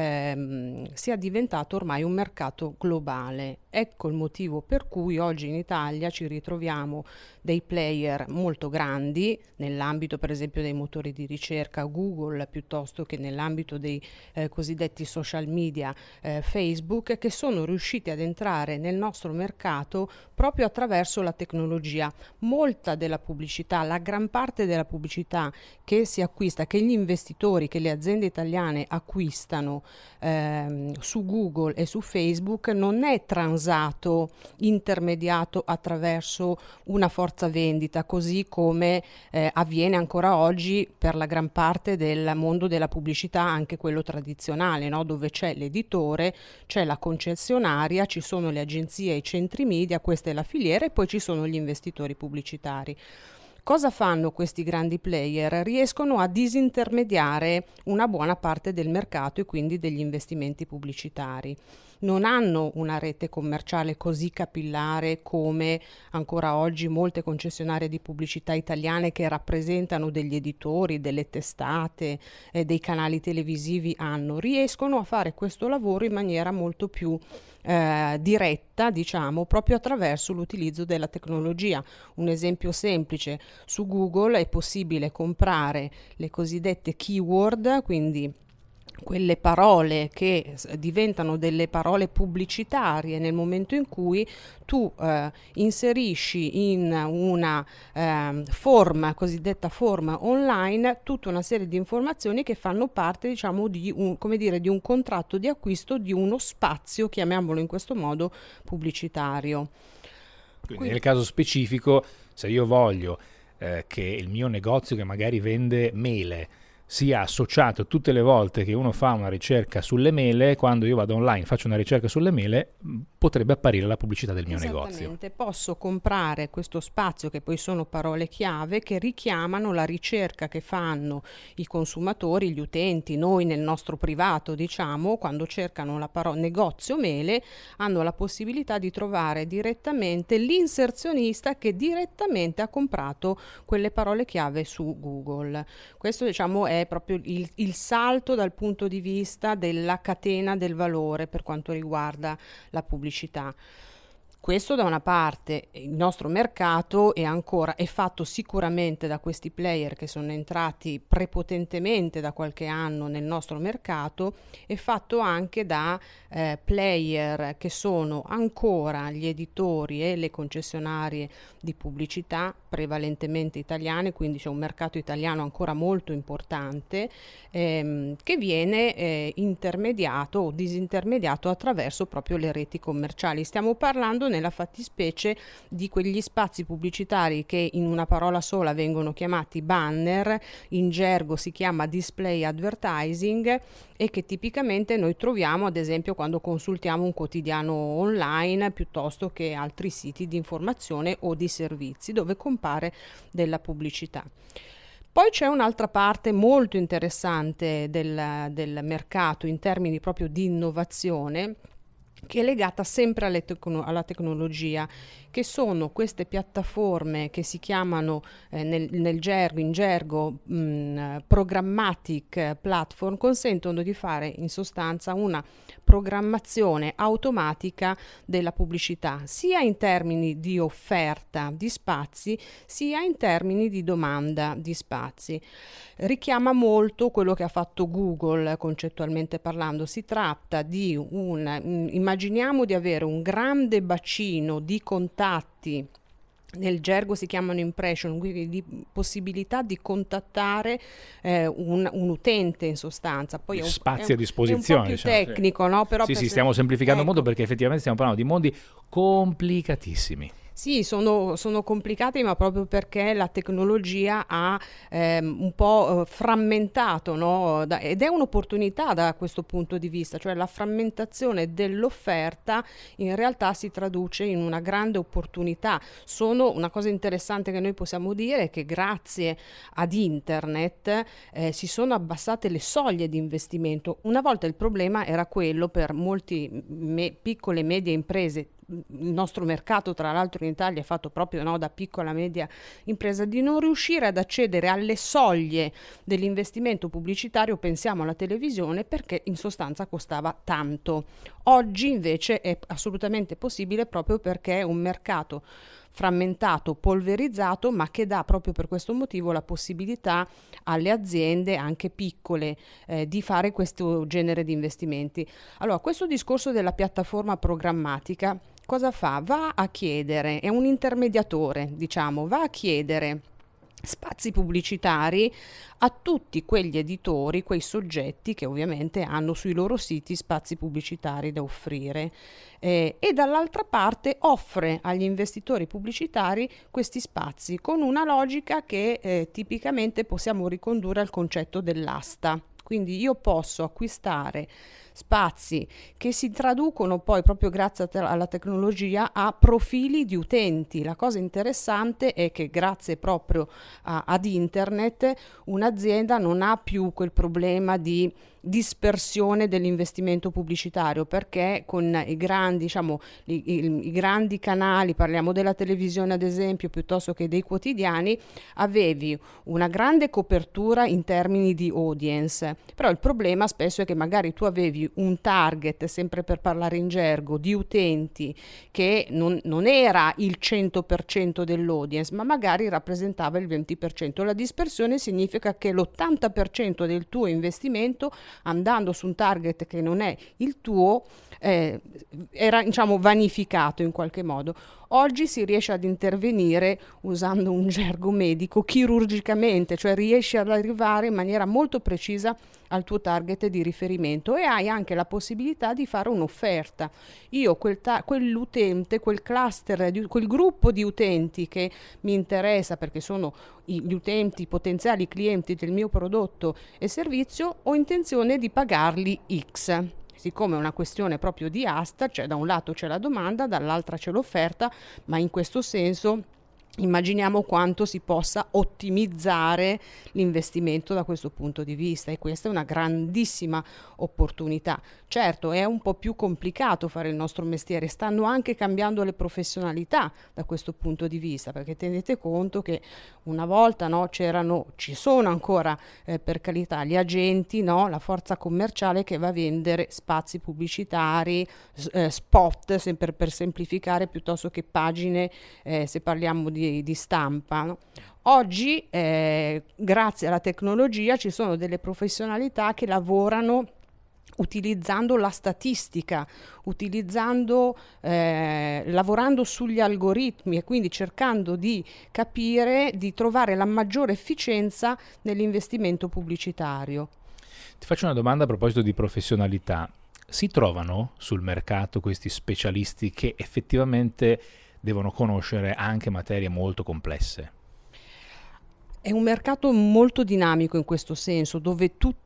ehm, sia diventato ormai un mercato globale. Ecco il motivo per cui oggi in Italia ci ritroviamo dei player molto grandi nell'ambito per esempio dei motori di ricerca Google, piuttosto che nell'ambito dei eh, cosiddetti social media eh, Facebook, che sono riusciti ad entrare nel nostro mercato proprio attraverso la tecnologia. Molta della pubblicità, la gran parte della pubblicità che si acquista, che gli investitori, che le aziende italiane acquistano ehm, su Google e su Facebook, non è transato, intermediato attraverso una forza vendita, così come eh, avviene ancora oggi per la gran parte del mondo della pubblicità, anche quello tradizionale, no? Dove c'è l'editore, c'è la concessionaria, ci sono le agenzie e i centri media, questa è la filiera, e poi ci sono gli investitori pubblicitari. Cosa fanno questi grandi player? Riescono a disintermediare una buona parte del mercato e quindi degli investimenti pubblicitari. Non hanno una rete commerciale così capillare come ancora oggi molte concessionarie di pubblicità italiane, che rappresentano degli editori, delle testate, eh, dei canali televisivi hanno. Riescono a fare questo lavoro in maniera molto più eh, diretta, diciamo, proprio attraverso l'utilizzo della tecnologia. Un esempio semplice: su Google è possibile comprare le cosiddette keyword, quindi quelle parole che diventano delle parole pubblicitarie nel momento in cui tu eh, inserisci in una eh, forma, cosiddetta forma online, tutta una serie di informazioni che fanno parte, diciamo, di un, come dire, di un contratto di acquisto di uno spazio, chiamiamolo in questo modo, pubblicitario. Quindi, Quindi nel caso specifico, se io voglio eh, che il mio negozio, che magari vende mele, sia associato tutte le volte che uno fa una ricerca sulle mele, quando io vado online faccio una ricerca sulle mele, potrebbe apparire la pubblicità del mio negozio. Esattamente, posso comprare questo spazio, che poi sono parole chiave che richiamano la ricerca che fanno i consumatori, gli utenti, noi nel nostro privato, diciamo, quando cercano la parola negozio mele, hanno la possibilità di trovare direttamente l'inserzionista che direttamente ha comprato quelle parole chiave su Google. Questo, diciamo, è proprio il, il salto dal punto di vista della catena del valore per quanto riguarda la pubblicità. Questo da una parte. Il nostro mercato è ancora è fatto sicuramente da questi player che sono entrati prepotentemente da qualche anno nel nostro mercato, è fatto anche da eh, player che sono ancora gli editori e le concessionarie di pubblicità, prevalentemente italiane, quindi c'è un mercato italiano ancora molto importante ehm, che viene eh, intermediato o disintermediato attraverso proprio le reti commerciali. Stiamo parlando nella fattispecie di quegli spazi pubblicitari che in una parola sola vengono chiamati banner, in gergo si chiama display advertising, e che tipicamente noi troviamo ad esempio quando consultiamo un quotidiano online piuttosto che altri siti di informazione o di servizi dove compare della pubblicità. Poi c'è un'altra parte molto interessante del, del mercato in termini proprio di innovazione, che è legata sempre alle tecno- alla tecnologia, che sono queste piattaforme che si chiamano eh, nel, nel gergo, in gergo mh, programmatic platform, consentono di fare in sostanza una programmazione automatica della pubblicità, sia in termini di offerta di spazi, sia in termini di domanda di spazi. Richiama molto quello che ha fatto Google concettualmente parlando. Si tratta di un, immaginiamo di avere un grande bacino di contatti, nel gergo si chiamano impression, quindi di possibilità di contattare eh, un, un utente in sostanza. Poi è un, spazi è un, a disposizione. È un po' più diciamo, tecnico, no? Però sì, per sì, se- stiamo semplificando ecco. molto perché effettivamente stiamo parlando di mondi complicatissimi. Sì, sono, sono complicati, ma proprio perché la tecnologia ha ehm, un po' eh, frammentato, no? Da- ed è un'opportunità da questo punto di vista, cioè la frammentazione dell'offerta in realtà si traduce in una grande opportunità. Sono una cosa interessante che noi possiamo dire è che grazie ad internet eh, si sono abbassate le soglie di investimento. Una volta il problema era quello per molti me- piccole e medie imprese. Il nostro mercato, tra l'altro, in Italia è fatto proprio, no, da piccola e media impresa, di non riuscire ad accedere alle soglie dell'investimento pubblicitario. Pensiamo alla televisione, perché in sostanza costava tanto. Oggi invece è assolutamente possibile, proprio perché è un mercato frammentato, polverizzato, ma che dà proprio per questo motivo la possibilità alle aziende, anche piccole, eh, di fare questo genere di investimenti. Allora, questo discorso della piattaforma programmatica cosa fa? Va a chiedere, è un intermediatore, diciamo, va a chiedere spazi pubblicitari a tutti quegli editori, quei soggetti che ovviamente hanno sui loro siti spazi pubblicitari da offrire, eh, e dall'altra parte offre agli investitori pubblicitari questi spazi con una logica che eh, tipicamente possiamo ricondurre al concetto dell'asta. Quindi io posso acquistare spazi che si traducono poi, proprio grazie a te- alla tecnologia, a profili di utenti. La cosa interessante è che grazie proprio a- ad internet un'azienda non ha più quel problema di dispersione dell'investimento pubblicitario, perché con i grandi, diciamo, i, i, i grandi canali, parliamo della televisione ad esempio, piuttosto che dei quotidiani, avevi una grande copertura in termini di audience, però il problema spesso è che magari tu avevi un target, sempre per parlare in gergo, di utenti che non, non era il cento per cento dell'audience, ma magari rappresentava il venti per cento. La dispersione significa che l'ottanta per cento del tuo investimento, andando su un target che non è il tuo, eh, era, diciamo, vanificato in qualche modo. Oggi si riesce ad intervenire, usando un gergo medico, chirurgicamente, cioè riesci ad arrivare in maniera molto precisa al tuo target di riferimento, e hai anche la possibilità di fare un'offerta. Io quel ta- quell'utente, quel cluster, di, quel gruppo di utenti che mi interessa, perché sono i, gli utenti, i potenziali clienti del mio prodotto e servizio, ho intenzione di pagarli X. Siccome è una questione proprio di asta, cioè da un lato c'è la domanda, dall'altra c'è l'offerta, ma in questo senso immaginiamo quanto si possa ottimizzare l'investimento da questo punto di vista, e questa è una grandissima opportunità. Certo, è un po' più complicato fare il nostro mestiere, stanno anche cambiando le professionalità da questo punto di vista, perché tenete conto che una volta, no, c'erano, ci sono ancora eh, per carità gli agenti, no, la forza commerciale che va a vendere spazi pubblicitari, eh, spot, sempre per semplificare, piuttosto che pagine, eh, se parliamo di di stampa, no? Oggi eh, grazie alla tecnologia ci sono delle professionalità che lavorano utilizzando la statistica, utilizzando eh, lavorando sugli algoritmi, e quindi cercando di capire, di trovare la maggiore efficienza nell'investimento pubblicitario. Ti faccio una domanda a proposito di professionalità. Si trovano sul mercato questi specialisti che effettivamente devono conoscere anche materie molto complesse? È un mercato molto dinamico in questo senso, dove tutti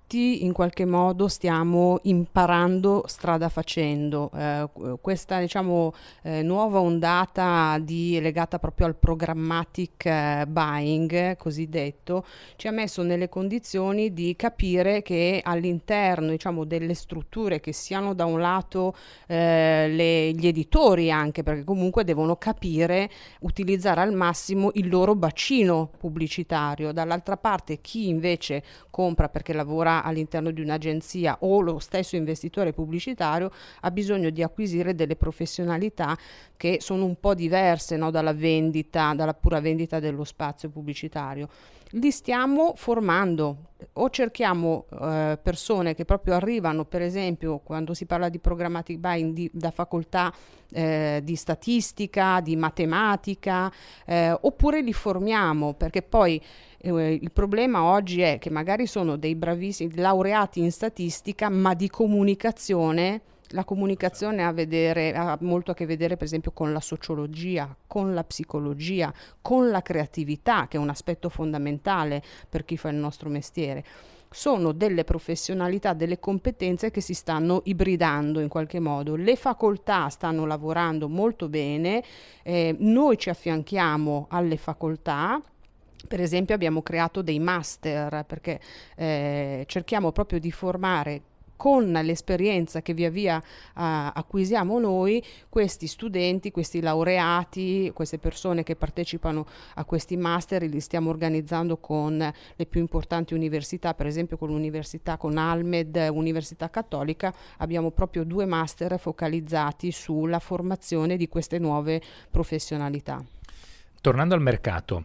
tutti in qualche modo stiamo imparando strada facendo. Eh, questa diciamo eh, nuova ondata di, legata proprio al programmatic eh, buying cosiddetto ci ha messo nelle condizioni di capire che all'interno diciamo delle strutture, che siano da un lato eh, le, gli editori, anche perché comunque devono capire utilizzare al massimo il loro bacino pubblicitario, dall'altra parte chi invece compra perché lavora all'interno di un'agenzia o lo stesso investitore pubblicitario ha bisogno di acquisire delle professionalità che sono un po' diverse, no, dalla vendita, dalla pura vendita dello spazio pubblicitario. Li stiamo formando, o cerchiamo eh, persone che proprio arrivano, per esempio quando si parla di programmatic buying, di, da facoltà eh, di statistica, di matematica, eh, oppure li formiamo, perché poi eh, il problema oggi è che magari sono dei bravissimi laureati in statistica, ma di comunicazione. La comunicazione ha, vedere, ha molto a che vedere per esempio con la sociologia, con la psicologia, con la creatività, che è un aspetto fondamentale per chi fa il nostro mestiere. Sono delle professionalità, delle competenze che si stanno ibridando in qualche modo. Le facoltà stanno lavorando molto bene, eh, noi ci affianchiamo alle facoltà. Per esempio abbiamo creato dei master perché eh, cerchiamo proprio di formare con l'esperienza che via via uh, acquisiamo noi, questi studenti, questi laureati, queste persone che partecipano a questi master, li stiamo organizzando con le più importanti università, per esempio con l'università, con Almed, Università Cattolica, abbiamo proprio due master focalizzati sulla formazione di queste nuove professionalità. Tornando al mercato,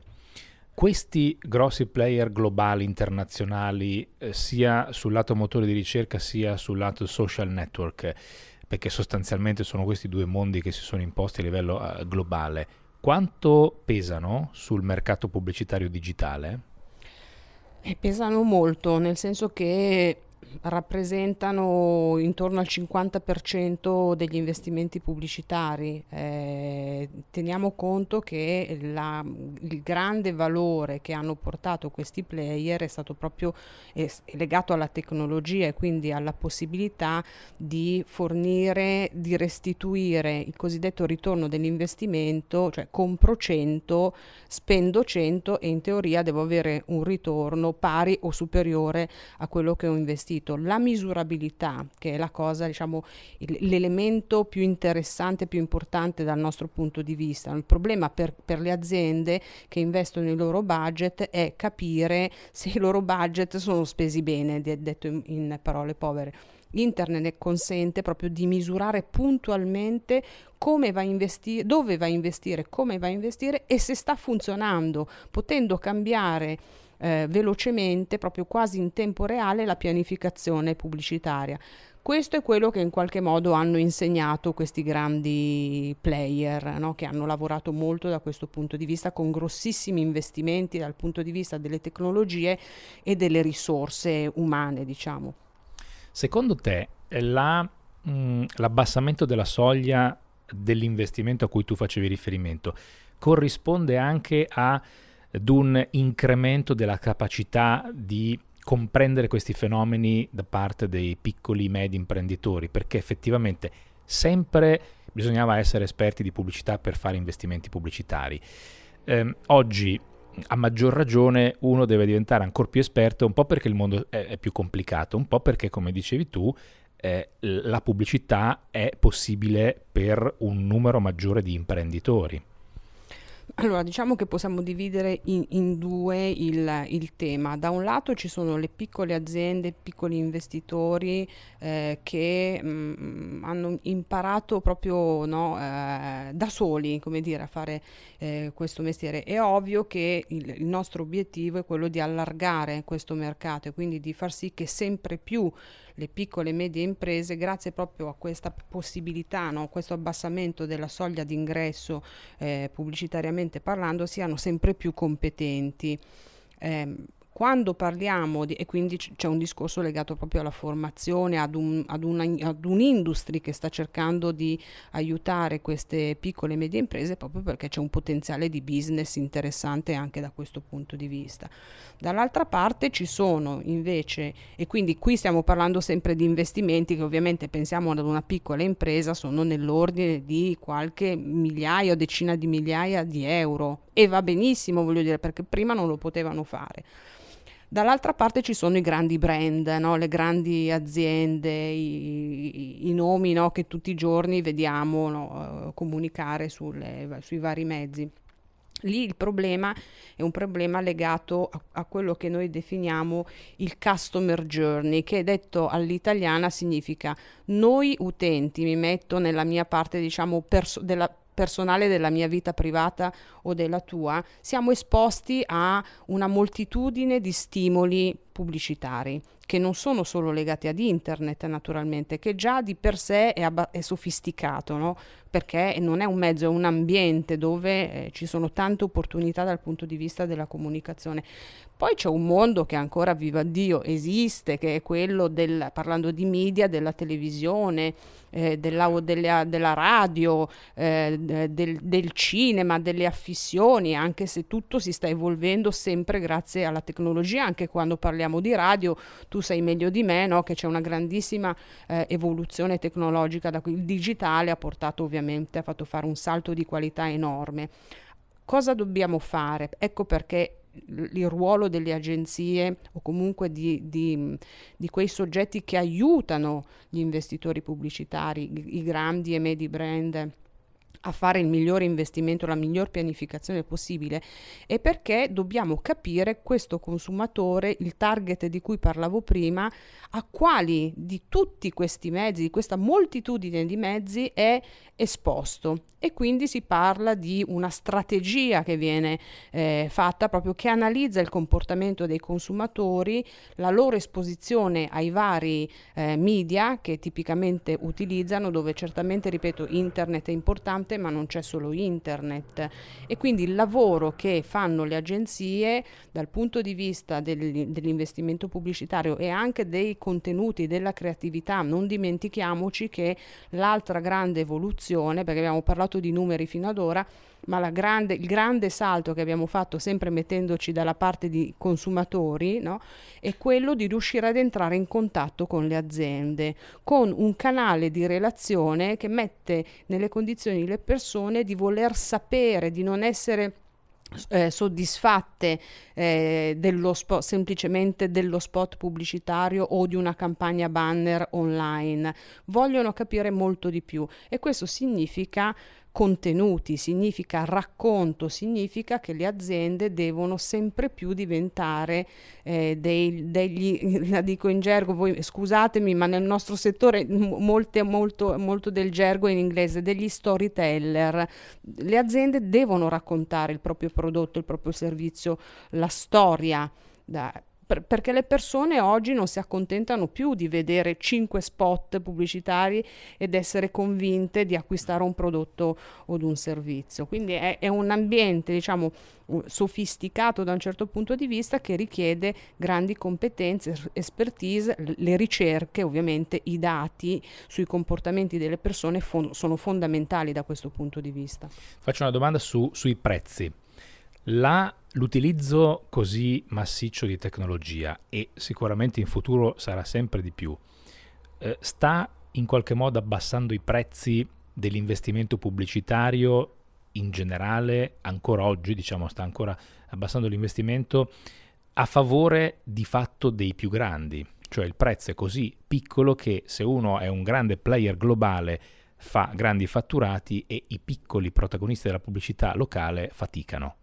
questi grossi player globali, internazionali, eh, sia sul lato motore di ricerca sia sul lato social network, perché sostanzialmente sono questi due mondi che si sono imposti a livello uh, globale, quanto pesano sul mercato pubblicitario digitale? E pesano molto, nel senso che rappresentano intorno al cinquanta per cento degli investimenti pubblicitari. Eh, teniamo conto che la, il grande valore che hanno portato questi player è stato proprio eh, legato alla tecnologia e quindi alla possibilità di fornire, di restituire il cosiddetto ritorno dell'investimento, cioè compro cento, spendo cento e in teoria devo avere un ritorno pari o superiore a quello che ho investito. La misurabilità, che è la cosa, diciamo, l'elemento più interessante, più importante dal nostro punto di vista. Il problema per, per le aziende che investono i loro budget è capire se i loro budget sono spesi bene, detto in, in parole povere. Internet consente proprio di misurare puntualmente come va a investire, dove va a investire, come va a investire e se sta funzionando, potendo cambiare Eh, velocemente, proprio quasi in tempo reale, la pianificazione pubblicitaria. Questo è quello che in qualche modo hanno insegnato questi grandi player, no? Che hanno lavorato molto da questo punto di vista, con grossissimi investimenti dal punto di vista delle tecnologie e delle risorse umane, diciamo. Secondo te la, mh, l'abbassamento della soglia dell'investimento a cui tu facevi riferimento corrisponde anche a ad un incremento della capacità di comprendere questi fenomeni da parte dei piccoli medi imprenditori, perché effettivamente sempre bisognava essere esperti di pubblicità per fare investimenti pubblicitari. Eh, oggi a maggior ragione uno deve diventare ancora più esperto, un po' perché il mondo è, è più complicato, un po' perché, come dicevi tu, eh, la pubblicità è possibile per un numero maggiore di imprenditori. Allora, diciamo che possiamo dividere in, in due il, il tema. Da un lato ci sono le piccole aziende, piccoli investitori eh, che mh, hanno imparato proprio no, eh, da soli, come dire, a fare eh, questo mestiere. È ovvio che il, il nostro obiettivo è quello di allargare questo mercato e quindi di far sì che sempre più le piccole e medie imprese, grazie proprio a questa possibilità, no, questo abbassamento della soglia d'ingresso eh, pubblicitariamente parlando, siano sempre più competenti. Eh, Quando parliamo di, e quindi c- c'è un discorso legato proprio alla formazione, ad, un, ad, una, ad un'industria che sta cercando di aiutare queste piccole e medie imprese, proprio perché c'è un potenziale di business interessante anche da questo punto di vista. Dall'altra parte ci sono invece, e quindi qui stiamo parlando sempre di investimenti che ovviamente pensiamo ad una piccola impresa, sono nell'ordine di qualche migliaia o decina di migliaia di euro, e va benissimo, voglio dire, perché prima non lo potevano fare. Dall'altra parte ci sono i grandi brand, no? Le grandi aziende, i, i, i nomi, no? Che tutti i giorni vediamo, no? Comunicare sulle, sui vari mezzi. Lì il problema è un problema legato a, a quello che noi definiamo il customer journey, che detto all'italiana significa: noi utenti, mi metto nella mia parte, diciamo, perso- della personale della mia vita privata o della tua, siamo esposti a una moltitudine di stimoli pubblicitari che non sono solo legati ad internet, naturalmente, che già di per sé è, abba- è sofisticato, no? Perché non è un mezzo, è un ambiente dove eh, ci sono tante opportunità dal punto di vista della comunicazione. Poi c'è un mondo che ancora, viva Dio, esiste, che è quello del, parlando di media, della televisione, eh, della, della, della radio, eh, del, del cinema, delle affissioni, anche se tutto si sta evolvendo sempre grazie alla tecnologia. Anche quando parliamo di radio, tu sai meglio di me, no? Che c'è una grandissima eh, evoluzione tecnologica, da cui il digitale ha portato ovviamente, ha fatto fare un salto di qualità enorme. Cosa dobbiamo fare? Ecco perché il ruolo delle agenzie o comunque di, di, di quei soggetti che aiutano gli investitori pubblicitari, i, i grandi e medi brand, a fare il migliore investimento, la miglior pianificazione possibile, e perché dobbiamo capire questo consumatore, il target di cui parlavo prima, a quali di tutti questi mezzi, di questa moltitudine di mezzi è esposto. E quindi si parla di una strategia che viene eh, fatta proprio, che analizza il comportamento dei consumatori, la loro esposizione ai vari eh, media che tipicamente utilizzano, dove certamente, ripeto, internet è importante, ma non c'è solo internet. E quindi il lavoro che fanno le agenzie dal punto di vista del, dell'investimento pubblicitario e anche dei contenuti, della creatività. Non dimentichiamoci che l'altra grande evoluzione, perché abbiamo parlato di numeri fino ad ora, ma la grande, il grande salto che abbiamo fatto, sempre mettendoci dalla parte di consumatori, no? È quello di riuscire ad entrare in contatto con le aziende, con un canale di relazione che mette nelle condizioni le persone di voler sapere, di non essere Eh, soddisfatte eh, dello spot, semplicemente dello spot pubblicitario o di una campagna banner online. Vogliono capire molto di più, e questo significa contenuti, significa racconto, significa che le aziende devono sempre più diventare eh, dei, degli, la dico in gergo, voi scusatemi, ma nel nostro settore molte, molto, molto del gergo in inglese, degli storyteller. Le aziende devono raccontare il proprio prodotto, il proprio servizio, la storia, da, per, perché le persone oggi non si accontentano più di vedere cinque spot pubblicitari ed essere convinte di acquistare un prodotto o un servizio. Quindi è, è un ambiente, diciamo, sofisticato da un certo punto di vista, che richiede grandi competenze, expertise, le ricerche, ovviamente i dati sui comportamenti delle persone fon- sono fondamentali da questo punto di vista. Faccio una domanda su, sui prezzi. La, l'utilizzo così massiccio di tecnologia, e sicuramente in futuro sarà sempre di più, eh, sta in qualche modo abbassando i prezzi dell'investimento pubblicitario in generale? Ancora oggi, diciamo, sta ancora abbassando l'investimento a favore di fatto dei più grandi, cioè il prezzo è così piccolo che se uno è un grande player globale fa grandi fatturati e i piccoli protagonisti della pubblicità locale faticano.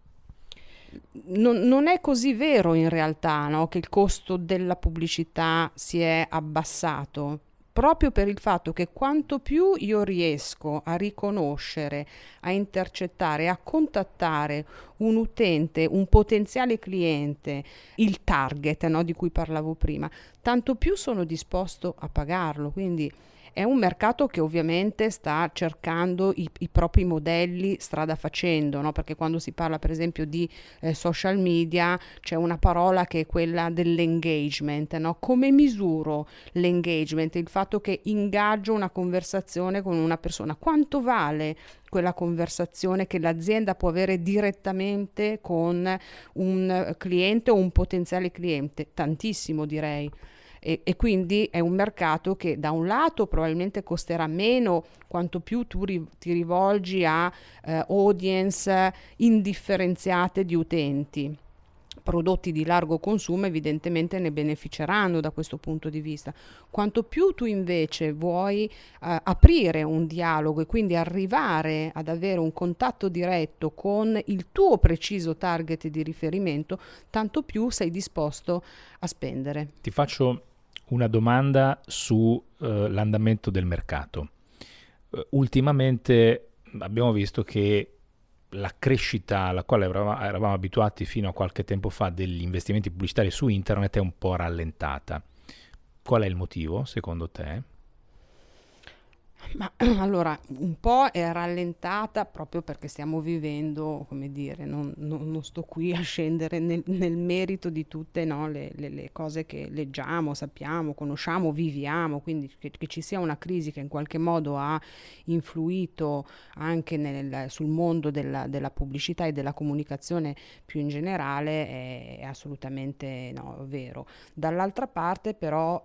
Non, non è così vero in realtà, no? Che il costo della pubblicità si è abbassato, proprio per il fatto che quanto più io riesco a riconoscere, a intercettare, a contattare un utente, un potenziale cliente, il target, no? Di cui parlavo prima, tanto più sono disposto a pagarlo. Quindi È un mercato che ovviamente sta cercando i, i propri modelli strada facendo, no? Perché quando si parla per esempio di eh, social media c'è una parola che è quella dell'engagement, no? Come misuro l'engagement, il fatto che ingaggio una conversazione con una persona, quanto vale quella conversazione che l'azienda può avere direttamente con un cliente o un potenziale cliente? Tantissimo, direi. E, e quindi è un mercato che da un lato probabilmente costerà meno quanto più tu ri, ti rivolgi a eh, audience indifferenziate di utenti. Prodotti di largo consumo evidentemente ne beneficeranno da questo punto di vista. Quanto più tu invece vuoi eh, aprire un dialogo e quindi arrivare ad avere un contatto diretto con il tuo preciso target di riferimento, tanto più sei disposto a spendere. Ti faccio una domanda su eh, l'andamento del mercato. Uh, ultimamente abbiamo visto che la crescita alla quale eravamo, eravamo abituati fino a qualche tempo fa degli investimenti pubblicitari su internet è un po' rallentata. Qual è il motivo, secondo te? Ma allora, un po' è rallentata proprio perché stiamo vivendo, come dire, non, non, non sto qui a scendere nel, nel merito di tutte, no, le, le, le cose che leggiamo, sappiamo, conosciamo, viviamo, quindi che, che ci sia una crisi che in qualche modo ha influito anche nel, sul mondo della, della pubblicità e della comunicazione più in generale è, è assolutamente no, vero. Dall'altra parte però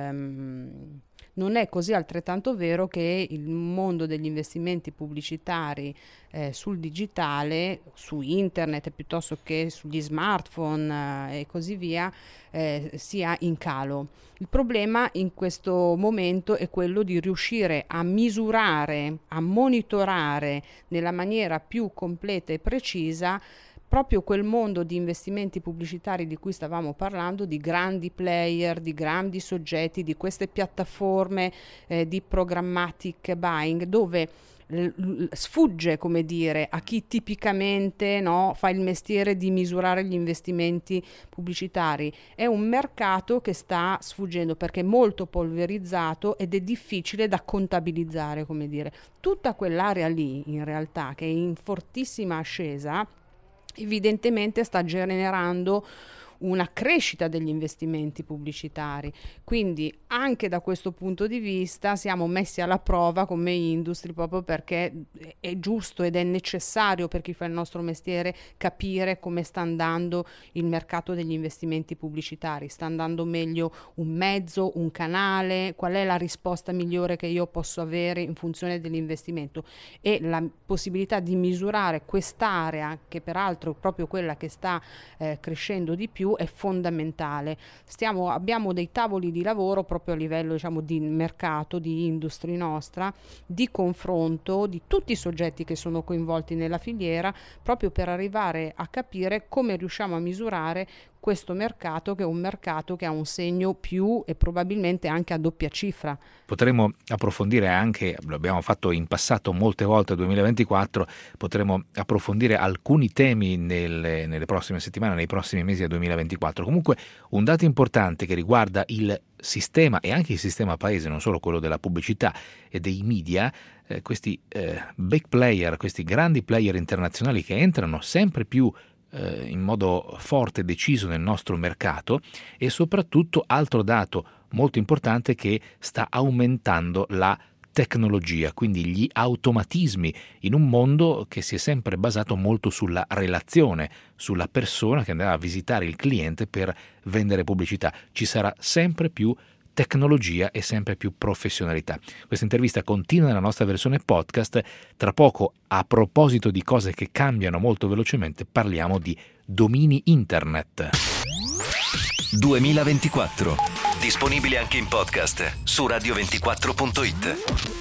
ehm, non è così altrettanto vero che il mondo degli investimenti pubblicitari eh, sul digitale, su internet piuttosto che sugli smartphone eh, e così via, eh, sia in calo. Il problema in questo momento è quello di riuscire a misurare, a monitorare nella maniera più completa e precisa proprio quel mondo di investimenti pubblicitari di cui stavamo parlando, di grandi player, di grandi soggetti, di queste piattaforme eh, di programmatic buying, dove l- sfugge, come dire, a chi tipicamente no, fa il mestiere di misurare gli investimenti pubblicitari. È un mercato che sta sfuggendo perché è molto polverizzato ed è difficile da contabilizzare, come dire. Tutta quell'area lì, in realtà, che è in fortissima ascesa, evidentemente sta generando una crescita degli investimenti pubblicitari, quindi anche da questo punto di vista siamo messi alla prova come industry, proprio perché è giusto ed è necessario per chi fa il nostro mestiere capire come sta andando il mercato degli investimenti pubblicitari. Sta andando meglio un mezzo, un canale? Qual è la risposta migliore che io posso avere in funzione dell'investimento? E la possibilità di misurare quest'area, che peraltro è proprio quella che sta eh, crescendo di più, è fondamentale. Stiamo, abbiamo dei tavoli di lavoro proprio a livello, diciamo, di mercato, di industry nostra, di confronto di tutti i soggetti che sono coinvolti nella filiera, proprio per arrivare a capire come riusciamo a misurare questo mercato, che è un mercato che ha un segno più e probabilmente anche a doppia cifra. Potremo approfondire anche, lo abbiamo fatto in passato molte volte, duemilaventiquattro, potremo approfondire alcuni temi nelle, nelle prossime settimane, nei prossimi mesi del duemilaventiquattro. Comunque un dato importante che riguarda il sistema e anche il sistema paese, non solo quello della pubblicità e dei media, eh, questi eh, big player, questi grandi player internazionali che entrano sempre più in modo forte e deciso nel nostro mercato, e soprattutto altro dato molto importante che sta aumentando la tecnologia, quindi gli automatismi in un mondo che si è sempre basato molto sulla relazione, sulla persona che andava a visitare il cliente per vendere pubblicità. Ci sarà sempre più tecnologia e sempre più professionalità. Questa intervista continua nella nostra versione podcast. Tra poco, a proposito di cose che cambiano molto velocemente, parliamo di domini internet. duemilaventiquattro. Disponibile anche in podcast su radio ventiquattro punto it.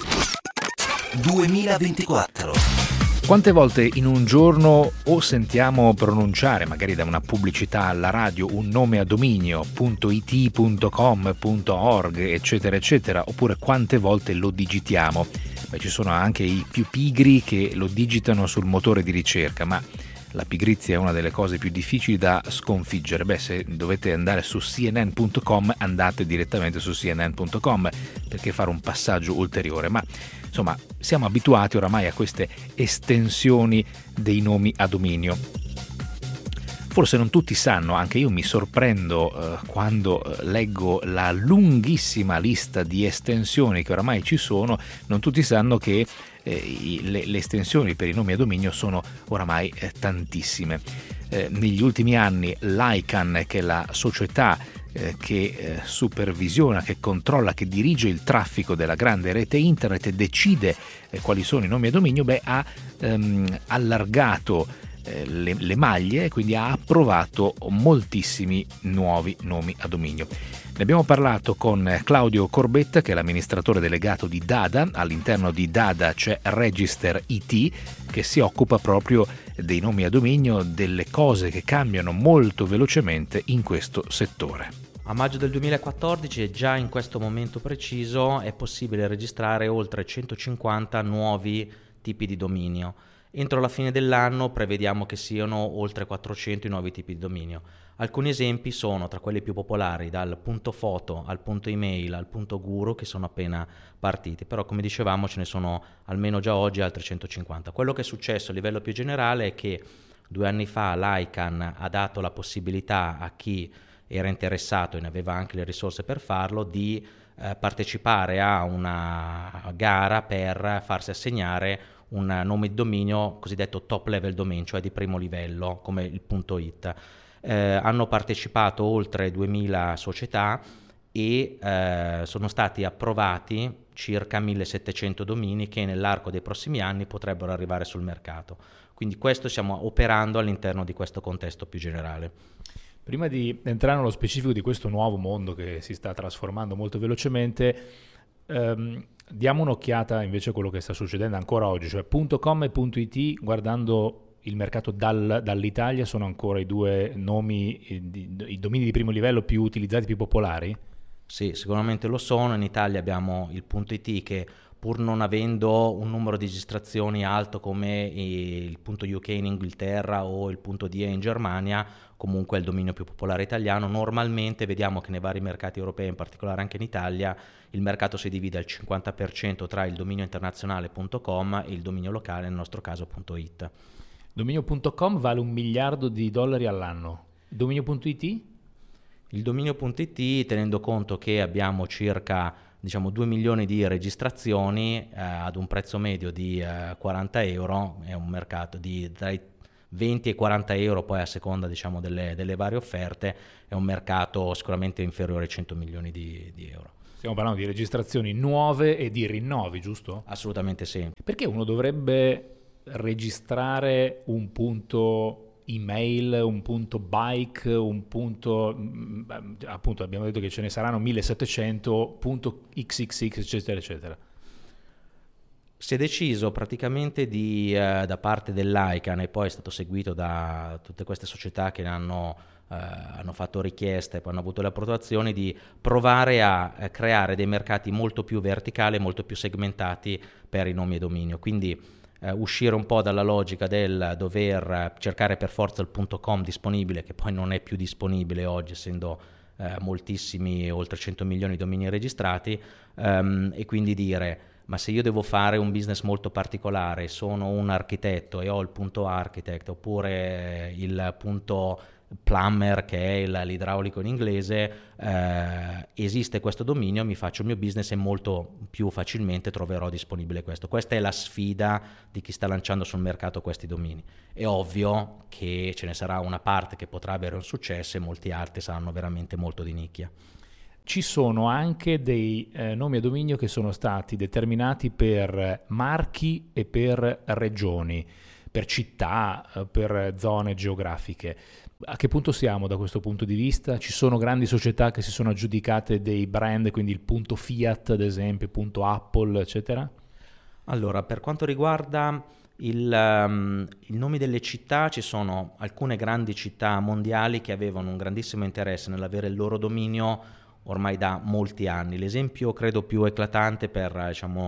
duemilaventiquattro. Quante volte in un giorno o sentiamo pronunciare, magari da una pubblicità alla radio, un nome a dominio, .it, .com, .org, eccetera, eccetera, oppure quante volte lo digitiamo? Beh, ci sono anche i più pigri che lo digitano sul motore di ricerca, ma la pigrizia è una delle cose più difficili da sconfiggere. Beh, se dovete andare su C N N punto com, andate direttamente su C N N punto com, perché fare un passaggio ulteriore. Ma insomma, siamo abituati oramai a queste estensioni dei nomi a dominio. Forse non tutti sanno, anche io mi sorprendo eh, quando leggo la lunghissima lista di estensioni che oramai ci sono, non tutti sanno che eh, i, le, le estensioni per i nomi a dominio sono oramai eh, tantissime. Eh, negli ultimi anni l'ICANN, che è la società eh, che eh, supervisiona, che controlla, che dirige il traffico della grande rete internet e decide eh, quali sono i nomi a dominio, beh, ha ehm, allargato Le, le maglie, e quindi ha approvato moltissimi nuovi nomi a dominio. Ne abbiamo parlato con Claudio Corbetta, che è l'amministratore delegato di Dada. All'interno di Dada c'è Register I T, che si occupa proprio dei nomi a dominio, delle cose che cambiano molto velocemente in questo settore. A maggio del duemilaquattordici, e già in questo momento preciso, è possibile registrare oltre centocinquanta nuovi tipi di dominio. Entro la fine dell'anno prevediamo che siano oltre quattrocento i nuovi tipi di dominio. Alcuni esempi sono tra quelli più popolari, dal punto foto al punto email al punto guru, che sono appena partiti, però come dicevamo ce ne sono almeno già oggi altri centocinquanta. Quello che è successo a livello più generale è che due anni fa l'ICANN ha dato la possibilità a chi era interessato e ne aveva anche le risorse per farlo di eh, partecipare a una gara per farsi assegnare un nome di dominio cosiddetto top level domain, cioè di primo livello, come il .it. Eh, hanno partecipato oltre duemila società e eh, sono stati approvati circa millesettecento domini che nell'arco dei prossimi anni potrebbero arrivare sul mercato. Quindi questo stiamo operando all'interno di questo contesto più generale. Prima di entrare nello specifico di questo nuovo mondo che si sta trasformando molto velocemente, ehm, diamo un'occhiata invece a quello che sta succedendo ancora oggi, cioè .com e .it, guardando il mercato dal, dall'Italia, sono ancora i due nomi, i, i domini di primo livello più utilizzati, più popolari? Sì, sicuramente lo sono. In Italia abbiamo il .it che, pur non avendo un numero di registrazioni alto come il .U K in Inghilterra o il .D E in Germania, comunque è il dominio più popolare italiano. Normalmente vediamo che nei vari mercati europei, in particolare anche in Italia, il mercato si divide al cinquanta per cento tra il dominio internazionale .com e il dominio locale, nel nostro caso .it. Dominio punto com vale un miliardo di dollari all'anno. Dominio punto it? Il dominio punto it, tenendo conto che abbiamo circa diciamo due milioni di registrazioni eh, ad un prezzo medio di eh, quaranta euro, è un mercato di tra i venti e quaranta euro, poi a seconda diciamo delle, delle varie offerte, è un mercato sicuramente inferiore ai cento milioni di, di euro. Stiamo parlando di registrazioni nuove e di rinnovi, giusto? Assolutamente sì. Perché uno dovrebbe registrare un punto email, un punto bike, un punto, appunto abbiamo detto che ce ne saranno millesettecento, punto X X X, eccetera, eccetera? Si è deciso praticamente di, eh, da parte dell'ICANN, e poi è stato seguito da tutte queste società che hanno, eh, hanno fatto richieste e poi hanno avuto le approvazioni, di provare a, a creare dei mercati molto più verticali, molto più segmentati per i nomi e dominio. Quindi eh, uscire un po' dalla logica del dover cercare per forza il .com disponibile, che poi non è più disponibile oggi, essendo eh, moltissimi, oltre cento milioni di domini registrati, ehm, e quindi dire: ma se io devo fare un business molto particolare, sono un architetto e ho il punto architect, oppure il punto plumber, che è il, l'idraulico in inglese, eh, esiste questo dominio, mi faccio il mio business e molto più facilmente troverò disponibile questo. Questa è la sfida di chi sta lanciando sul mercato questi domini. È ovvio che ce ne sarà una parte che potrà avere un successo e molti altri saranno veramente molto di nicchia. Ci sono anche dei eh, nomi a dominio che sono stati determinati per marchi e per regioni, per città, eh, per zone geografiche. A che punto siamo da questo punto di vista? Ci sono grandi società che si sono aggiudicate dei brand, quindi il punto Fiat ad esempio, punto Apple, eccetera? Allora, per quanto riguarda il, um, i nomi delle città, ci sono alcune grandi città mondiali che avevano un grandissimo interesse nell'avere il loro dominio ormai da molti anni. L'esempio credo più eclatante per diciamo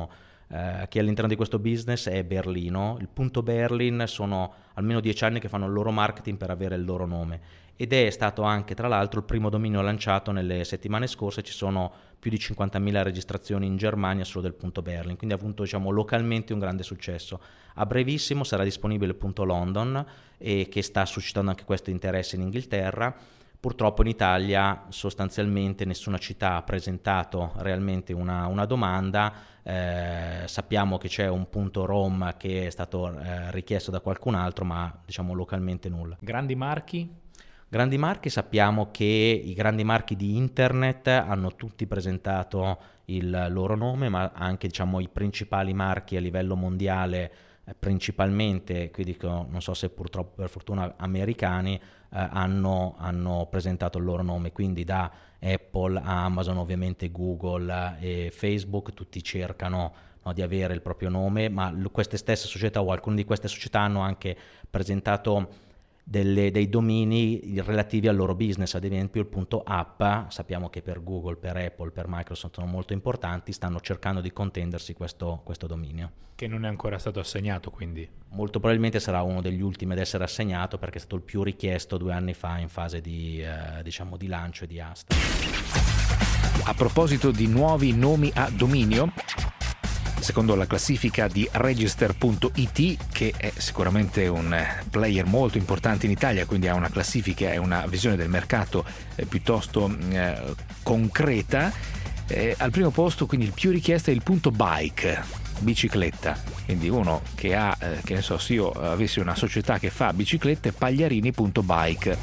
eh, che all'interno di questo business è Berlino. Il punto Berlin sono almeno dieci anni che fanno il loro marketing per avere il loro nome, ed è stato anche tra l'altro il primo dominio lanciato nelle settimane scorse. Ci sono più di cinquantamila registrazioni in Germania solo del punto Berlin, quindi ha avuto, diciamo, localmente un grande successo. A brevissimo sarà disponibile il punto London, e che sta suscitando anche questo interesse in Inghilterra. Purtroppo in Italia sostanzialmente nessuna città ha presentato realmente una, una domanda. Eh, sappiamo che c'è un punto Rome che è stato eh, richiesto da qualcun altro, ma diciamo localmente nulla. Grandi marchi? Grandi marchi, sappiamo che i grandi marchi di internet hanno tutti presentato il loro nome, ma anche, diciamo, i principali marchi a livello mondiale, eh, principalmente, qui dico, non so se purtroppo per fortuna americani, eh, hanno, hanno presentato il loro nome, quindi da Apple a Amazon, ovviamente Google e Facebook, tutti cercano, no, di avere il proprio nome, ma l- queste stesse società o alcune di queste società hanno anche presentato Delle, dei domini relativi al loro business. Ad esempio il punto app, sappiamo che per Google, per Apple, per Microsoft sono molto importanti, stanno cercando di contendersi questo, questo dominio. Che non è ancora stato assegnato, quindi? Molto probabilmente sarà uno degli ultimi ad essere assegnato, perché è stato il più richiesto due anni fa in fase di, eh, diciamo, di lancio e di asta. A proposito di nuovi nomi a dominio, secondo la classifica di Register punto it, che è sicuramente un player molto importante in Italia, quindi ha una classifica e una visione del mercato eh, piuttosto eh, concreta, eh, al primo posto, quindi il più richiesto, è il punto bike, bicicletta. Quindi uno che ha, eh, che ne so, se io avessi una società che fa biciclette, pagliarini punto bike.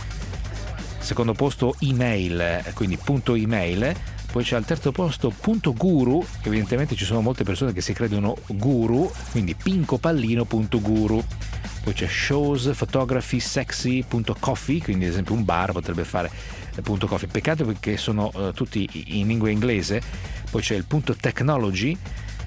Secondo posto email, quindi punto email. Poi c'è al terzo posto punto guru, evidentemente ci sono molte persone che si credono guru, quindi pincopallino punto guru. Poi c'è shows, photography, sexy punto coffee, quindi ad esempio un bar potrebbe fare punto coffee. Peccato perché sono uh, tutti in lingua inglese. Poi c'è il punto technology,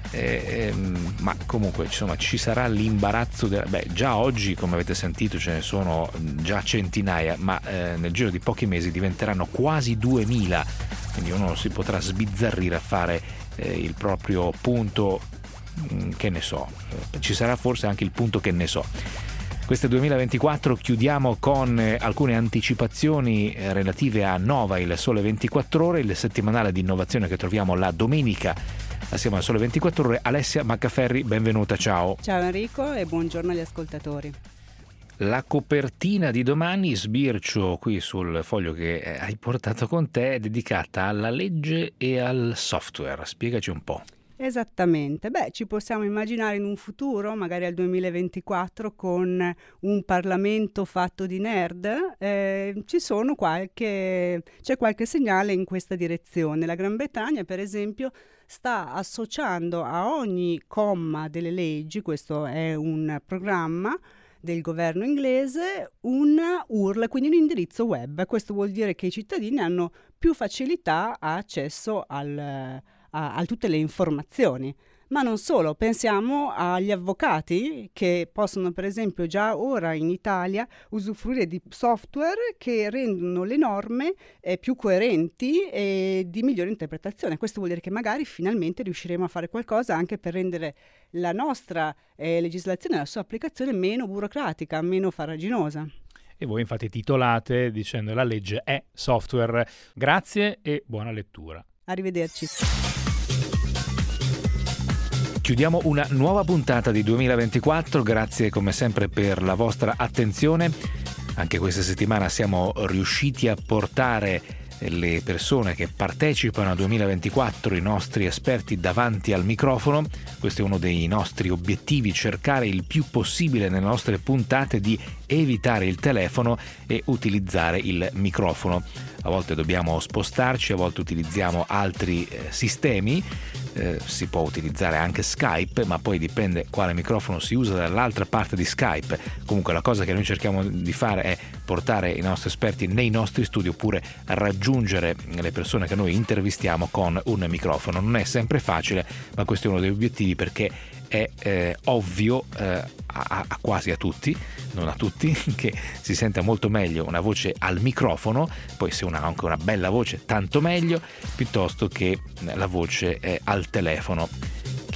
eh, ehm, ma comunque insomma ci sarà l'imbarazzo de- beh, già oggi, come avete sentito, ce ne sono già centinaia, ma eh, nel giro di pochi mesi diventeranno quasi duemila, quindi uno si potrà sbizzarrire a fare eh, il proprio punto, mh, che ne so, eh, ci sarà forse anche il punto che ne so. Questo duemilaventiquattro chiudiamo con eh, alcune anticipazioni eh, relative a Nova, il Sole ventiquattro Ore, il settimanale di innovazione che troviamo la domenica assieme al Sole ventiquattro Ore. Alessia Maccaferri, benvenuta, ciao. Ciao Enrico e buongiorno agli ascoltatori. La copertina di domani, sbircio qui sul foglio che hai portato con te, è dedicata alla legge e al software. Spiegaci un po'. Esattamente, beh, ci possiamo immaginare in un futuro, magari al duemilaventiquattro, con un Parlamento fatto di nerd. Eh, ci sono qualche, c'è qualche segnale in questa direzione. La Gran Bretagna, per esempio, sta associando a ogni comma delle leggi, questo è un programma del governo inglese, un U R L, quindi un indirizzo web. Questo vuol dire che i cittadini hanno più facilità a accesso al, a, a tutte le informazioni. Ma non solo, pensiamo agli avvocati che possono per esempio già ora in Italia usufruire di software che rendono le norme eh, più coerenti e di migliore interpretazione. Questo vuol dire che magari finalmente riusciremo a fare qualcosa anche per rendere la nostra eh, legislazione e la sua applicazione meno burocratica, meno farraginosa. E voi infatti titolate dicendo: la legge è software. Grazie e buona lettura. Arrivederci. Chiudiamo una nuova puntata di duemilaventiquattro, grazie come sempre per la vostra attenzione. Anche questa settimana siamo riusciti a portare le persone che partecipano a duemilaventiquattro, i nostri esperti, davanti al microfono. Questo è uno dei nostri obiettivi, cercare il più possibile nelle nostre puntate di evitare il telefono e utilizzare il microfono. A volte dobbiamo spostarci, a volte utilizziamo altri eh, sistemi. Eh, si può utilizzare anche Skype, ma poi dipende quale microfono si usa dall'altra parte di Skype. Comunque la cosa che noi cerchiamo di fare è portare i nostri esperti nei nostri studi oppure raggiungere le persone che noi intervistiamo con un microfono. Non è sempre facile, ma questo è uno degli obiettivi, perché è eh, ovvio eh, a, a quasi a tutti, non a tutti, che si senta molto meglio una voce al microfono, poi se una ha anche una bella voce tanto meglio, piuttosto che la voce eh, al telefono,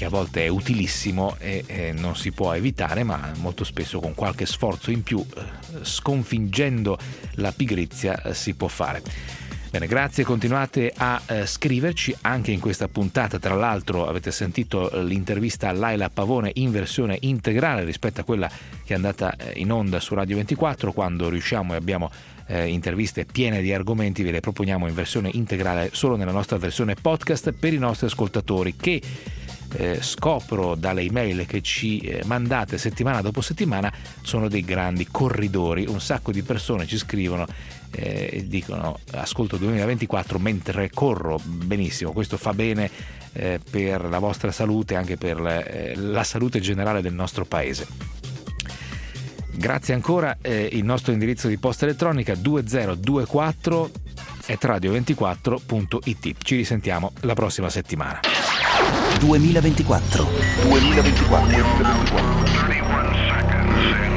che a volte è utilissimo e, e non si può evitare, ma molto spesso con qualche sforzo in più, sconfiggendo la pigrizia, si può fare. Bene, grazie, continuate a eh, scriverci anche in questa puntata. Tra l'altro avete sentito l'intervista a Laila Pavone in versione integrale rispetto a quella che è andata eh, in onda su Radio ventiquattro. Quando riusciamo e abbiamo eh, interviste piene di argomenti, ve le proponiamo in versione integrale solo nella nostra versione podcast per i nostri ascoltatori, che eh, scopro dalle email che ci eh, mandate settimana dopo settimana sono dei grandi corridori. Un sacco di persone ci scrivono e eh, dicono: ascolto duemilaventiquattro mentre corro. Benissimo, questo fa bene eh, per la vostra salute, anche per eh, la salute generale del nostro paese. Grazie ancora. Eh, il nostro indirizzo di posta elettronica duemilaventiquattro at radio ventiquattro punto it. Ci risentiamo la prossima settimana. duemilaventiquattro duemilaventiquattro